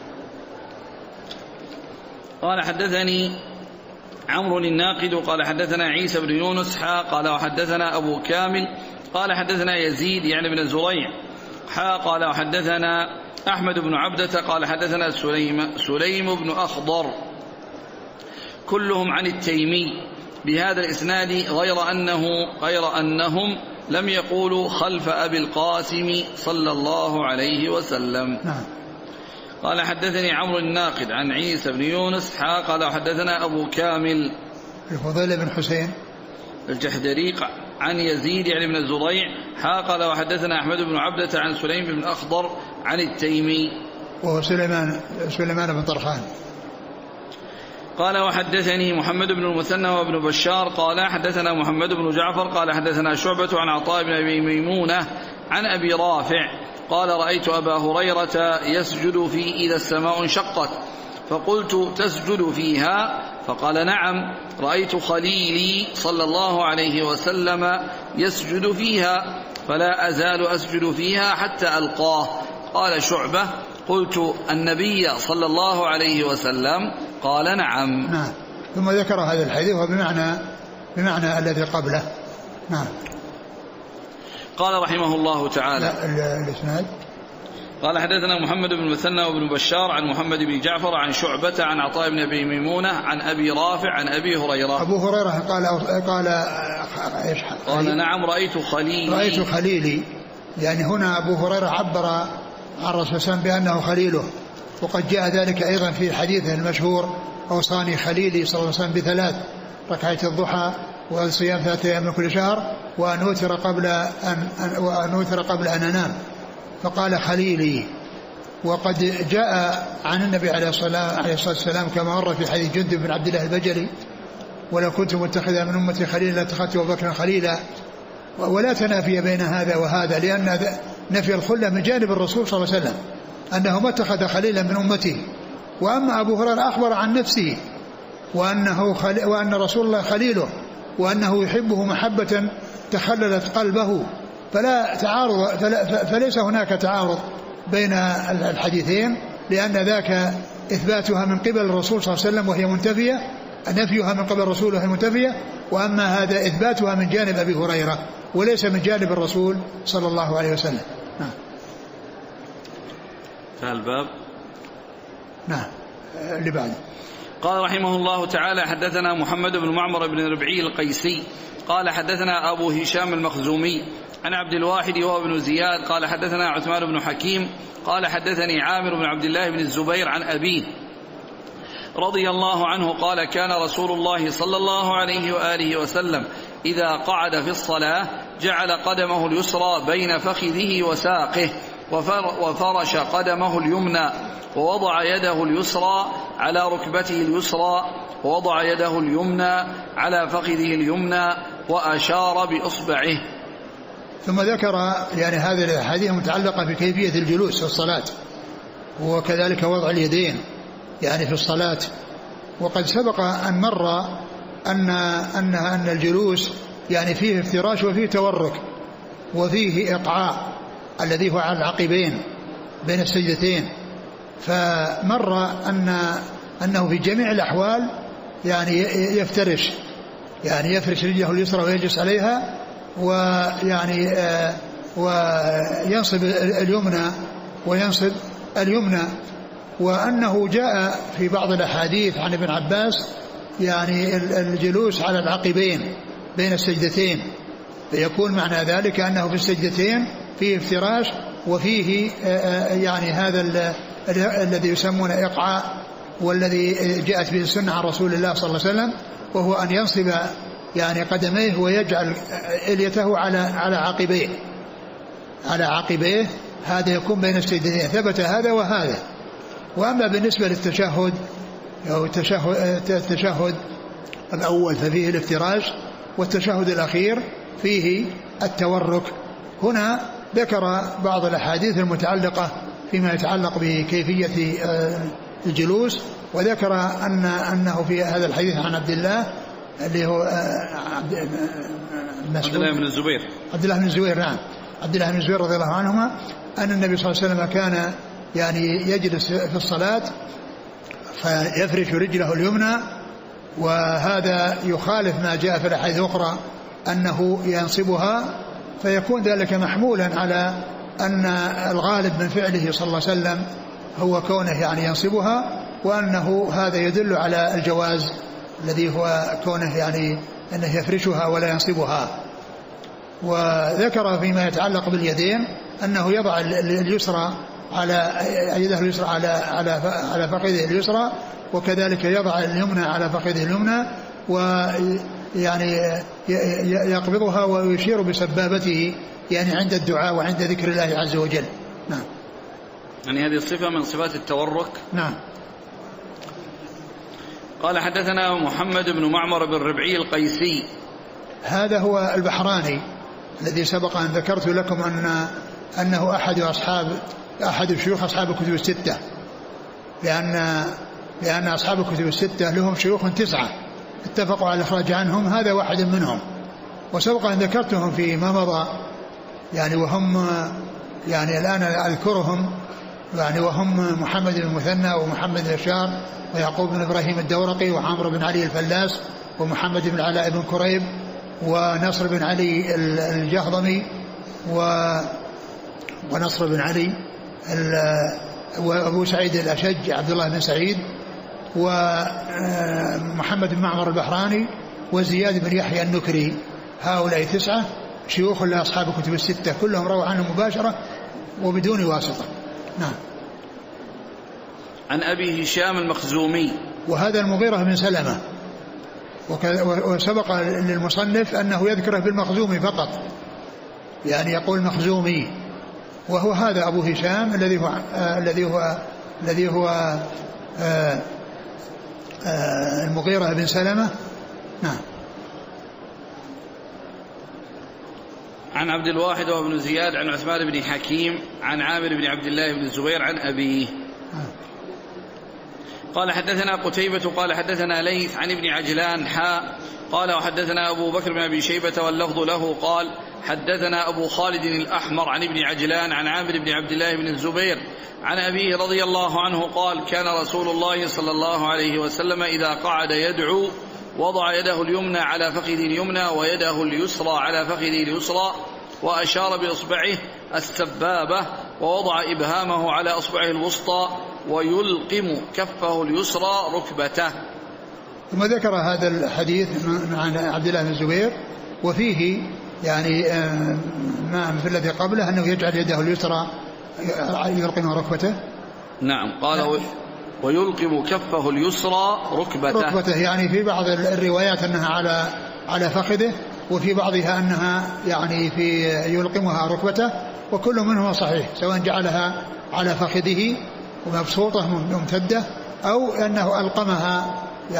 قال حدثني عمرو الناقد قال حدثنا عيسى بن يونس قال وحدثنا أبو كامل قال حدثنا يزيد يعني بن زريع قال وحدثنا أحمد بن عبدة قال حدثنا سليم بن أخضر كلهم عن التيمي بهذا الإسناد غير أنهم لم يقولوا خلف أبي القاسم صلى الله عليه وسلم. نعم. قال حدثني عمرو الناقد عن عيسى بن يونس قال وحدثنا أبو كامل الفضيل بن حسين الجحدريق عن يزيد يعني بن الزريع قال وحدثنا أحمد بن عبدة عن سليم بن أخضر عن التيمي وهو سليمان بن طرخان. قال وحدثني محمد بن المثنى وابن بشار قال حدثنا محمد بن جعفر قال حدثنا شعبة عن عطاء بن أبي ميمونة عن أبي رافع قال رأيت أبا هريرة يسجد في إذا السماء انشقت فقلت تسجد فيها؟ فقال نعم رأيت خليلي صلى الله عليه وسلم يسجد فيها فلا أزال أسجد فيها حتى ألقاه. قال شعبة قلت النبي صلى الله عليه وسلم؟ قال نعم. نعم. ثم ذكر هذا الحديث بمعنى الذي قبله. نعم. قال رحمه الله تعالى الإسناد قال حدثنا محمد بن المثنى وابن بشار عن محمد بن جعفر عن شعبة عن عطاء بن أبي ميمونة عن أبي رافع عن أبي هريرة. أبو هريرة قال نعم رأيت خليلي، يعني هنا أبو هريرة عبر عن الرسول صلى الله عليه وسلم بأنه خليله، وقد جاء ذلك أيضا في حديثه المشهور أوصاني خليلي صلى الله عليه وسلم ب3 ركعة الضحى والصيام 3 أيام من كل شهر وأن أوتر قبل أن أنام، فقال خليلي. وقد جاء عن النبي عليه الصلاة والسلام كما مر في حديث جندب بن عبد الله البجلي ولو كنت متخذا من أمتي خليلا لاتخذت أبا بكر خليلا، ولا تنافي بين هذا وهذا، لأن نفي الخلة من جانب الرسول صلى الله عليه وسلم أنه ما اتخذ خليلا من أمته. وأما أبو هريرة أخبر عن نفسه وأن رسول الله خليله وأنه يحبه محبة تخللت قلبه، فليس هناك تعارض بين الحديثين، لأن ذاك إثباتها من قبل الرسول صلى الله عليه وسلم وهي منتفية، نفيها من قبل الرسول وهي منتفية، وأما هذا إثباتها من جانب أبي هريرة وليس من جانب الرسول صلى الله عليه وسلم. نعم. الباب. نعم. اللي بعده قال رحمه الله تعالى: حدثنا محمد بن معمر بن ربعي القيسي قال حدثنا أبو هشام المخزومي عن عبد الواحد وهو بن زياد قال حدثنا عثمان بن حكيم قال حدثني عامر بن عبد الله بن الزبير عن أبيه رضي الله عنه قال: كان رسول الله صلى الله عليه وآله وسلم إذا قعد في الصلاة جعل قدمه اليسرى بين فخذه وساقه وفرش قدمه اليمنى ووضع يده اليسرى على ركبته اليسرى ووضع يده اليمنى على فخذه اليمنى وأشار بإصبعه. ثم ذكر يعني هذه الأحاديث متعلقة بكيفية الجلوس في الصلاة وكذلك وضع اليدين يعني في الصلاة. وقد سبق أن مر أن الجلوس يعني فيه افتراش وفيه تورك وفيه إقعاء الذي هو على العقبين بين السجدتين. فمر أنه في جميع الأحوال يعني يفترش يعني يفرش رجله اليسرى ويجلس عليها ويعني وينصب اليمنى وينصب اليمنى. وأنه جاء في بعض الأحاديث عن ابن عباس يعني الجلوس على العقبين بين السجدتين، فيكون معنى ذلك أنه في السجدتين فيه افتراش وفيه يعني هذا الذي يسمونه إقعاء والذي جاءت به السنة عن رسول الله صلى الله عليه وسلم، وهو أن ينصب يعني قدميه ويجعل إليته على عقبيه هذا يكون بين السجدتين. ثبت هذا وهذا. وأما بالنسبة للتشهد أو التشهد الأول ففيه الافتراش والتشهد الأخير فيه التورك. هنا ذكر بعض الأحاديث المتعلقة فيما يتعلق بكيفية الجلوس، وذكر أنه في هذا الحديث عن عبد الله اللي هو عبد الله بن الزبير نعم عبد الله بن الزبير رضي الله عنهما أن النبي صلى الله عليه وسلم كان يعني يجلس في الصلاة فيفرش رجله اليمنى، وهذا يخالف ما جاء في الأحاديث الأخرى أنه ينصبها، فيكون ذلك محمولا على أن الغالب من فعله صلى الله عليه وسلم هو كونه يعني ينصبها، وأنه هذا يدل على الجواز الذي هو كونه يعني أنه يفرشها ولا ينصبها. وذكر فيما يتعلق باليدين أنه يضع اليسرى على يده اليسرى على فخذه اليسرى، وكذلك يضع اليمنى على فخذه اليمنى، ويعني يقبضها ويشير بسبابته يعني عند الدعاء وعند ذكر الله عز وجل. نعم. يعني هذه الصفة من صفات التورك. نعم. قال حدثنا محمد بن معمر بن ربعي القيسي، هذا هو البحراني الذي سبق أن ذكرت لكم أنه أحد شيوخ أصحاب الكتب الستة، لأن أصحاب الكتب الستة لهم شيوخ 9 اتفقوا على الإخراج عنهم، هذا واحد منهم. وسبق أن ذكرتهم فيما مضى يعني، وهم يعني الآن أذكرهم يعني، وهم محمد بن المثنى ومحمد بن بشار ويعقوب بن إبراهيم الدورقي وعمرو بن علي الفلاس ومحمد بن علاء بن كريب ونصر بن علي الجهضمي ونصر بن علي وأبو سعيد الأشج عبد الله بن سعيد ومحمد بن معمر البحراني وزياد بن يحيى النكري. هؤلاء 9 شيوخ لأصحاب الكتب الستة، كلهم رووا عنهم مباشرة وبدون واسطة. نعم. عن أبي هشام المخزومي، وهذا المغيرة بن سلمة، وسبق للمصنف أنه يذكره بالمخزومي فقط، يعني يقول مخزومي، وهو هذا أبو هشام الذي هو المغيرة بن سلمة. نعم. عن عبد الواحد وابن زياد عن عثمان بن حكيم عن عامر بن عبد الله بن الزبير عن أبيه. قال حدثنا قتيبة قال حدثنا ليث عن ابن عجلان قال وحدثنا أبو بكر بن أبي شيبة واللفظ له قال حدثنا أبو خالد الأحمر عن ابن عجلان عن عامر بن عبد الله بن الزبير عن أبيه رضي الله عنه قال كان رسول الله صلى الله عليه وسلم إذا قعد يدعو وضع يده اليمنى على فخذه اليمنى ويده اليسرى على فخذه اليسرى وأشار بإصبعه السبابة ووضع إبهامه على أصبعه الوسطى ويلقم كفه اليسرى ركبته. ثم ذكر هذا الحديث عن عبد الله بن الزبير وفيه يعني ما في الذي قبله أنه يجعل يده اليسرى يلقم ركبته. نعم قال ويلقم كفه اليسرى ركبته، يعني في بعض الروايات أنها على فخذه، وفي بعضها أنها يعني في يلقمها ركبته، وكل منهما صحيح، سواء جعلها على فخذه ومبسوطة ممتدة أو أنه ألقمها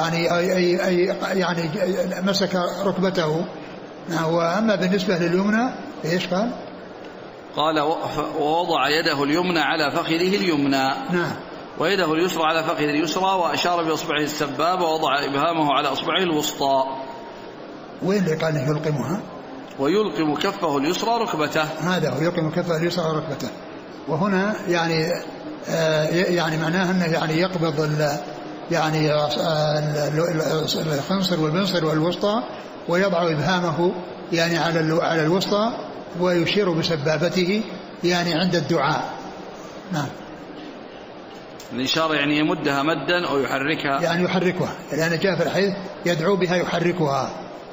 يعني مسك ركبته. وأما بالنسبة لليمنى إيش قال؟ قال ووضع يده اليمنى على فخذه اليمنى. نعم. ويده اليسرى على فخذه اليسرى، وأشار بإصبعه السبابة ووضع إبهامه على إصبعه الوسطى. وين اللي قال يلقمها؟ ويلقم كفه اليسرى ركبته، هذا هو يلقم كفه اليسرى ركبته. وهنا يعني معناه أنه يعني يقبض يعني الخنصر والبنصر والوسطى، ويضع إبهامه يعني على الوسطى، ويشير بسبابته يعني عند الدعاء. نعم. الإشارة يعني يمدها مدا أو يحركها، يعني يحركها، لأن جاء في الحديث يدعو بها يحركها.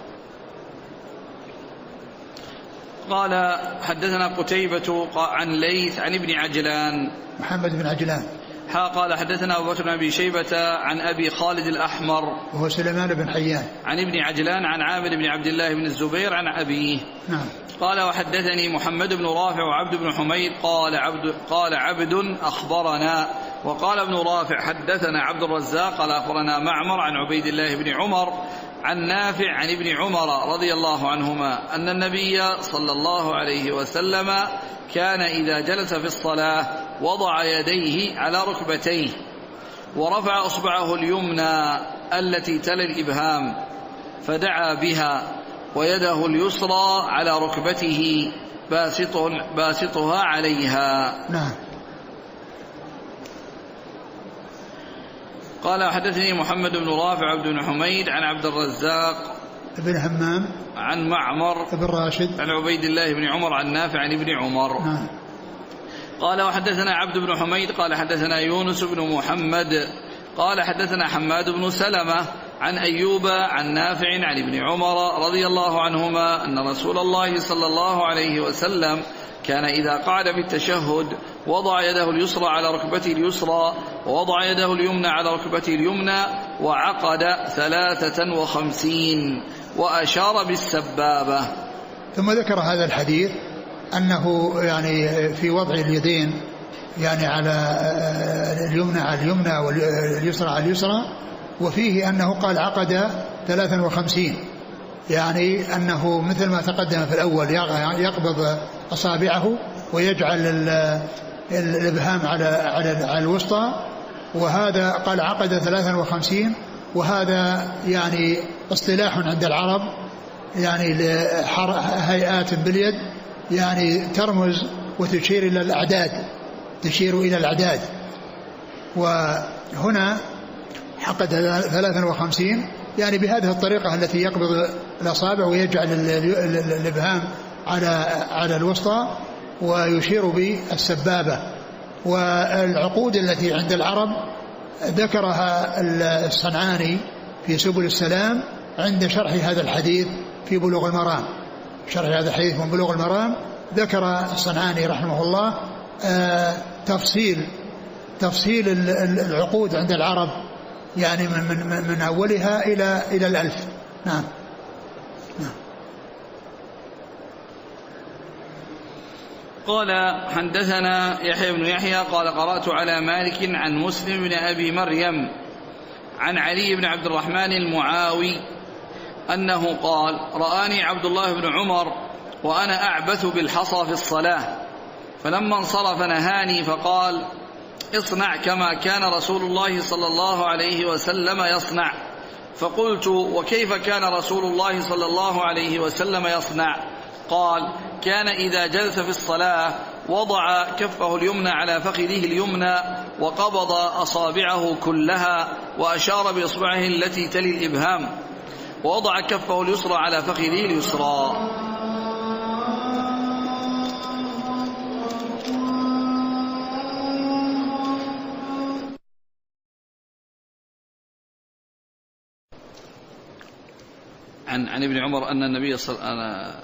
قال حدثنا قتيبة عن ليث عن ابن عجلان محمد بن عجلان قال حدثنا أبو بكر بن أبي شيبة عن أبي خالد الأحمر وهو سليمان بن حيان عن ابن عجلان عن عامر بن عبد الله بن الزبير عن أبيه. نعم. قال وحدثني محمد بن رافع وعبد بن حميد قال عبد أخبرنا، وقال ابن رافع حدثنا عبد الرزاق قال أخبرنا معمر عن عبيد الله بن عمر عن نافع عن ابن عمر رضي الله عنهما أن النبي صلى الله عليه وسلم كان إذا جلس في الصلاة وضع يديه على ركبتيه ورفع أصبعه اليمنى التي تلي الإبهام فدعا بها، ويده اليسرى على ركبته باسطها عليها. نعم. قال حدثني محمد بن رافع عبد بن حميد عن عبد الرزاق ابن همام عن معمر ابن راشد عن عبيد الله بن عمر عن نافع عن ابن عمر. نعم. قال وحدثنا عبد بن حميد قال حدثنا يونس بن محمد قال حدثنا حماد بن سلمة عن أيوب عن نافع عن ابن عمر رضي الله عنهما أن رسول الله صلى الله عليه وسلم كان إذا قعد في التشهد وضع يده اليسرى على ركبته اليسرى ووضع يده اليمنى على ركبته اليمنى وعقد 53 وأشار بالسبابة. ثم ذكر هذا الحديث أنه يعني في وضع اليدين يعني على اليمنى على اليمنى واليسرى على اليسرى، وفيه أنه قال عقد 53، يعني أنه مثل ما تقدم في الأول يقبض أصابعه ويجعل الإبهام على الوسطى، وهذا قال عقد 53، وهذا يعني اصطلاح عند العرب يعني لهيئات باليد يعني ترمز وتشير إلى الأعداد، تشير إلى الأعداد. وهنا عقد 53 يعني بهذه الطريقة التي يقبض الأصابع ويجعل الإبهام على الوسطى ويشير بالسبابة. والعقود التي عند العرب ذكرها الصنعاني في سبل السلام عند شرح هذا الحديث في بلوغ المرام، شرح هذا الحديث من بلوغ المرام ذكر الصنعاني رحمه الله تفصيل العقود عند العرب يعني من أولها إلى الألف. نعم. قال حدثنا يحيى بن يحيى قال قرأت على مالك عن مسلم بن أبي مريم عن علي بن عبد الرحمن المعاوي أنه قال رآني عبد الله بن عمر وأنا أعبث بالحصى في الصلاة، فلما انصرف نهاني فقال اصنع كما كان رسول الله صلى الله عليه وسلم يصنع. فقلت وكيف كان رسول الله صلى الله عليه وسلم يصنع؟ قال كان إذا جلس في الصلاة وضع كفه اليمنى على فخذه اليمنى وقبض أصابعه كلها وأشار بإصبعه التي تلي الإبهام ووضع كفه اليسرى على فخذه اليسرى. عن ابن عمر أن النبي صلى الله عليه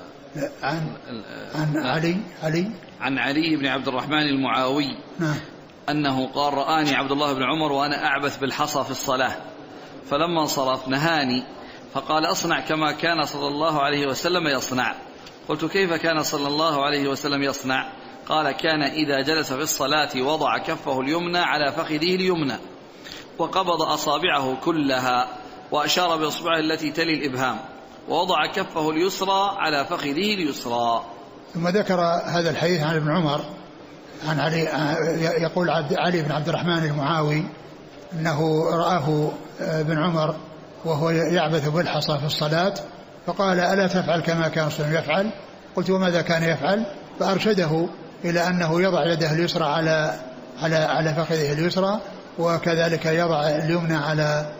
وسلم عن علي بن عبد الرحمن المعاوي أنه قال: رآني عبد الله بن عمر وأنا أعبث بالحصى في الصلاة، فلما انصرف نهاني فقال: أصنع كما كان صلى الله عليه وسلم يصنع. قلت: كيف كان صلى الله عليه وسلم يصنع؟ قال: كان إذا جلس في الصلاة وضع كفه اليمنى على فخذه اليمنى وقبض أصابعه كلها وأشار بإصبعه التي تلي الإبهام ووضع كفه اليسرى على فخذه اليسرى. ثم ذكر هذا الحديث عن ابن عمر عن علي، يقول علي بن عبد الرحمن المعاوي أنه رآه ابن عمر وهو يعبث بالحصى في الصلاة فقال: ألا تفعل كما كان صلى الله عليه وسلم يفعل؟ قلت: وماذا كان يفعل؟ فأرشده إلى أنه يضع يده اليسرى على فخذه اليسرى، وكذلك يضع اليمنى على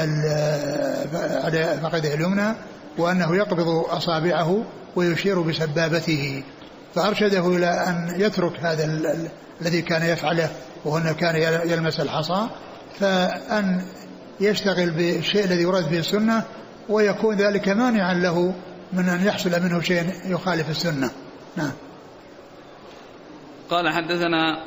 فخذه اليمنى، وأنه يقبض أصابعه ويشير بسبابته، فأرشده إلى أن يترك هذا الذي كان يفعله، وهو أنه كان يلمس الحصى، فأن يشتغل بالشيء الذي يراد به السنة، ويكون ذلك مانعا له من أن يحصل منه شيء يخالف السنة. نعم. قال: حدثنا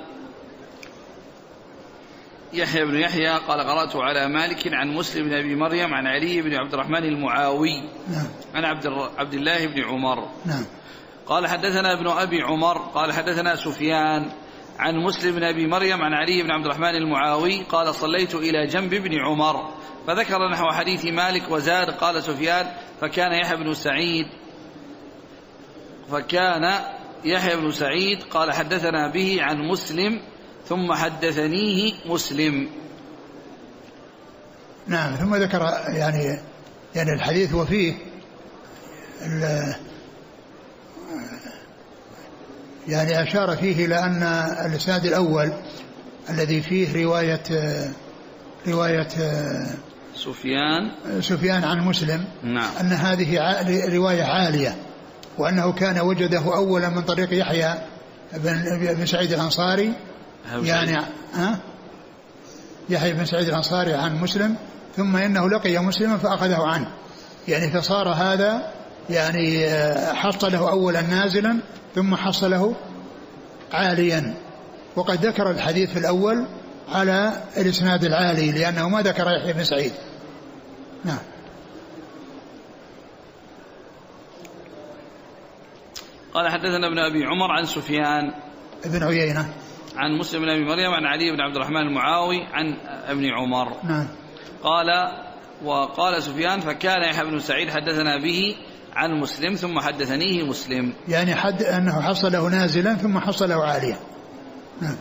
يحيى بن يحيى قال: قرأت على مالك عن مسلم بن أبي مريم عن علي بن عبد الرحمن المعاوي عن عبد الله بن عمر. قال: حدثنا ابن أبي عمر قال: حدثنا سفيان عن مسلم بن أبي مريم عن علي بن عبد الرحمن المعاوي قال: صليت إلى جنب ابن عمر، فذكر نحو حديث مالك وزاد. قال سفيان: فكان يحيى بن سعيد قال: حدثنا به عن مسلم ثم حدثنيه مسلم. نعم. ثم ذكر يعني الحديث وفيه يعني أشار فيه إلى أن الإسناد الأول الذي فيه رواية سفيان عن مسلم، نعم، أن هذه رواية عالية، وأنه كان وجده أولا من طريق يحيى بن سعيد الأنصاري، يعني يحيى بن سعيد الأنصاري عن مسلم، ثم إنه لقي مسلما فأخذه عنه، يعني فصار هذا يعني حصله أولا نازلا ثم حصله عاليا. وقد ذكر الحديث في الأول على الإسناد العالي لأنه ما ذكر يحيى بن سعيد. نعم. قال: حدثنا ابن أبي عمر عن سفيان ابن عيينة عن مسلم بن أبي مريم عن علي بن عبد الرحمن المعاوي عن ابن عمر. نعم. وقال سفيان: فكان يحيى بن سعيد حدثنا به عن مسلم ثم حدثنيه مسلم، يعني أنه حصله نازلا ثم حصله عاليا. نعم.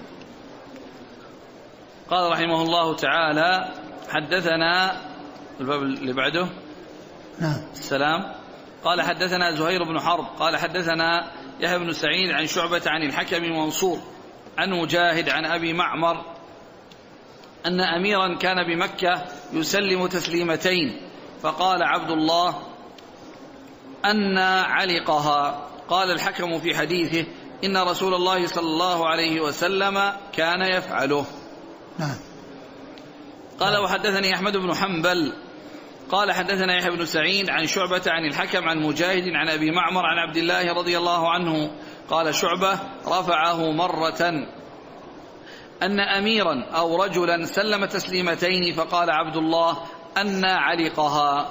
قال رحمه الله تعالى: حدثنا الباب اللي بعده. نعم. السلام. قال: حدثنا زهير بن حرب قال: حدثنا يحيى بن سعيد عن شعبة عن الحكم منصور عن مجاهد عن أبي معمر أن أميرا كان بمكة يسلم تسليمتين، فقال عبد الله: أن علقها. قال الحكم في حديثه: إن رسول الله صلى الله عليه وسلم كان يفعله. نعم. قال: وحدثني أحمد بن حنبل قال: حدثنا يحيى بن سعيد عن شعبة عن الحكم عن مجاهد عن أبي معمر عن عبد الله رضي الله عنه قال شعبة: رفعه مرة أن أميرا أو رجلا سلم تسليمتين فقال عبد الله: أن علقها.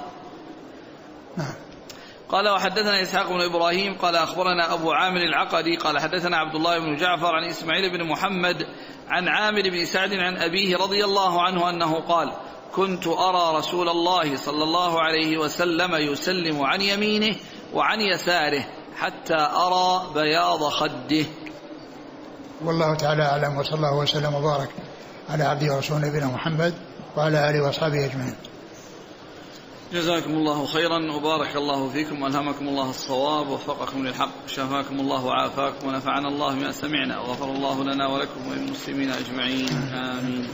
قال: وحدثنا إسحاق بن إبراهيم قال: أخبرنا أبو عامر العقدي قال: حدثنا عبد الله بن جعفر عن إسماعيل بن محمد عن عامر بن سعد عن أبيه رضي الله عنه أنه قال: كنت أرى رسول الله صلى الله عليه وسلم يسلم عن يمينه وعن يساره حتى أرى بياض خده. والله تعالى أعلم، وصلى الله وسلم وبارك على عبده ورسوله نبينا محمد وعلى آله وأصحابه أجمعين. جزاكم الله خيرا وبارك الله فيكم وألهمكم الله الصواب ووفقكم للحق شفاكم الله وعافاكم ونفعنا الله ما سمعنا وغفر الله لنا ولكم وللمسلمين أجمعين آمين.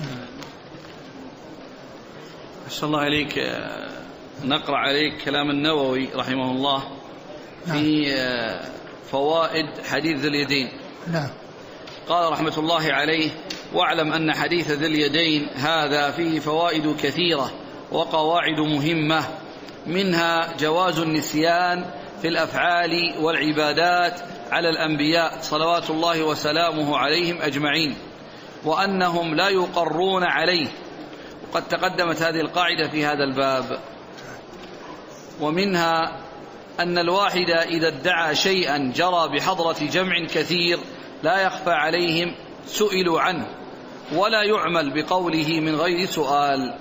أحسن الله إليك. نقرأ عليك كلام النووي رحمه الله في فوائد حديث ذي اليدين. نعم. قال رحمة الله عليه: واعلم أن حديث ذي اليدين هذا فيه فوائد كثيرة وقواعد مهمة، منها جواز النسيان في الأفعال والعبادات على الأنبياء صلوات الله وسلامه عليهم أجمعين، وأنهم لا يقرون عليه، وقد تقدمت هذه القاعدة في هذا الباب. ومنها أن الواحد إذا ادعى شيئا جرى بحضرة جمع كثير لا يخفى عليهم سئلوا عنه، ولا يعمل بقوله من غير سؤال.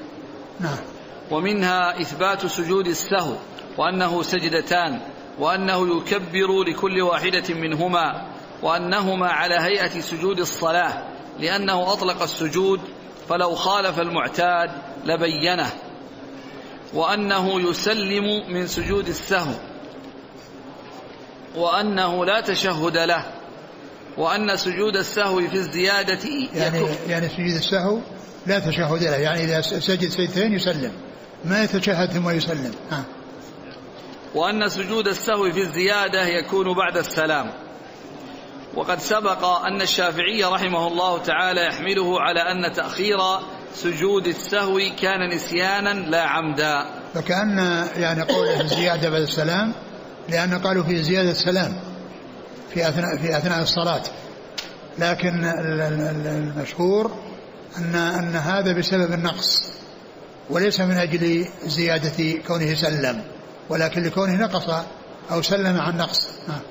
ومنها إثبات سجود السهو، وأنه سجدتان، وأنه يكبر لكل واحدة منهما، وأنهما على هيئة سجود الصلاة، لأنه أطلق السجود فلو خالف المعتاد لبينه، وأنه يسلم من سجود السهو، وأنه لا تشهد له، وأن سجود السهو في الزيادة يعني سجود السهو لا تشهد له، يعني إذا سجد سجدتين يسلم، ما يتشهد ثم يسلم. وأن سجود السهو في الزيادة يكون بعد السلام. وقد سبق أن الشافعي رحمه الله تعالى يحمله على أن تأخير سجود السهو كان نسيانا لا عمدا. فكأن يعني قوله الزيادة بعد السلام، لأن قالوا في زيادة السلام في أثناء الصلاة، لكن المشهور أن هذا بسبب النقص، وليس من أجل زيادة كونه سلم، ولكن لكونه نقص أو سلم عن نقص.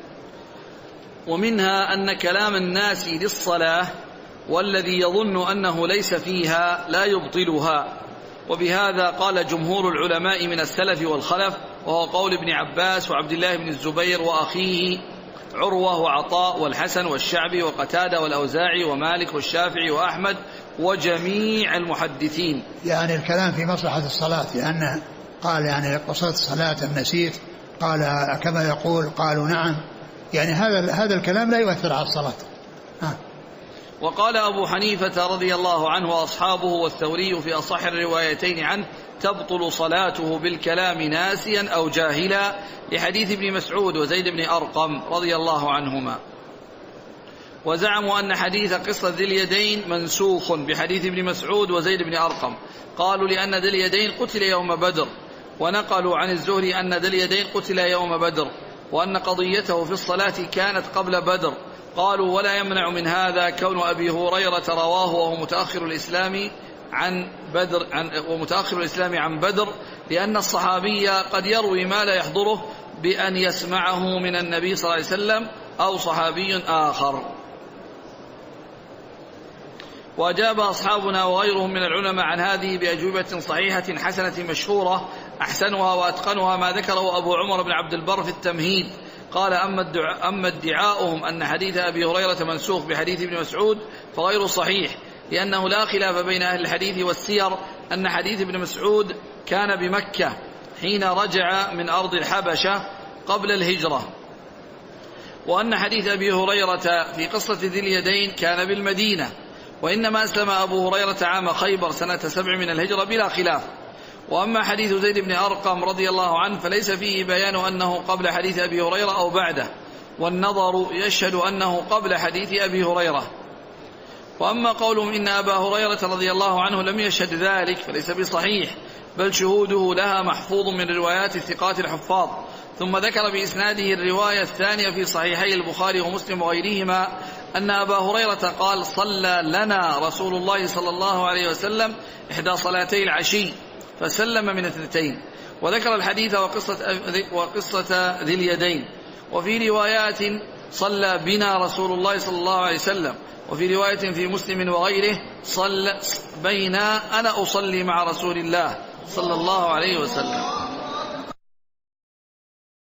ومنها أن كلام الناس للصلاة والذي يظن أنه ليس فيها لا يبطلها، وبهذا قال جمهور العلماء من السلف والخلف، وهو قول ابن عباس وعبد الله بن الزبير وأخيه عروة وعطاء والحسن والشعبي وقتادة والأوزاعي ومالك والشافعي وأحمد وجميع المحدثين. يعني الكلام في مصلحة الصلاة، لأنه قال يعني قصرت الصلاة أم نسيت، قال كما يقول قالوا نعم، يعني هذا الكلام لا يؤثر على الصلاة. وقال أبو حنيفة رضي الله عنه وأصحابه والثوري في أصح الروايتين عنه تبطل صلاته بالكلام ناسيا أو جاهلا، لحديث ابن مسعود وزيد بن أرقم رضي الله عنهما. وزعموا أن حديث قصة ذي اليدين منسوخ بحديث ابن مسعود وزيد بن أرقم، قالوا لأن ذي اليدين قتل يوم بدر، ونقلوا عن الزهري أن ذي اليدين قتل يوم بدر، وأن قضيته في الصلاة كانت قبل بدر. قالوا ولا يمنع من هذا كون أبي هريرة رواه وهو متأخر الإسلام عن بدر، لأن الصحابي قد يروي ما لا يحضره بأن يسمعه من النبي صلى الله عليه وسلم أو صحابي آخر. وأجاب أصحابنا وغيرهم من العلماء عن هذه بأجوبة صحيحة حسنة مشهورة، أحسنها وأتقنها ما ذكره أبو عمر بن عبد البر في التمهيد. قال أما ادعاؤهم أن حديث أبي هريرة منسوخ بحديث ابن مسعود فغير صحيح، لأنه لا خلاف بين أهل الحديث والسير أن حديث ابن مسعود كان بمكة حين رجع من أرض الحبشة قبل الهجرة، وأن حديث أبي هريرة في قصة ذي اليدين كان بالمدينة، وإنما أسلم أبو هريرة عام خيبر سنة 7 من الهجرة بلا خلاف. وأما حديث زيد بن أرقم رضي الله عنه فليس فيه بيان أنه قبل حديث أبي هريرة أو بعده، والنظر يشهد أنه قبل حديث أبي هريرة. وأما قولهم إن أبا هريرة رضي الله عنه لم يشهد ذلك فليس بصحيح، بل شهوده لها محفوظ من روايات الثقات الحفاظ. ثم ذكر بإسناده الرواية الثانية في صحيحي البخاري ومسلم وغيرهما أن أبا هريرة قال صلى لنا رسول الله صلى الله عليه وسلم إحدى صلاتي العشي فسلم من 2. وذكر الحديث وقصة ذي اليدين. وفي روايات صلى بنا رسول الله صلى الله عليه وسلم، وفي رواية في مسلم وغيره صلى بينا أنا أصلي مع رسول الله صلى الله عليه وسلم.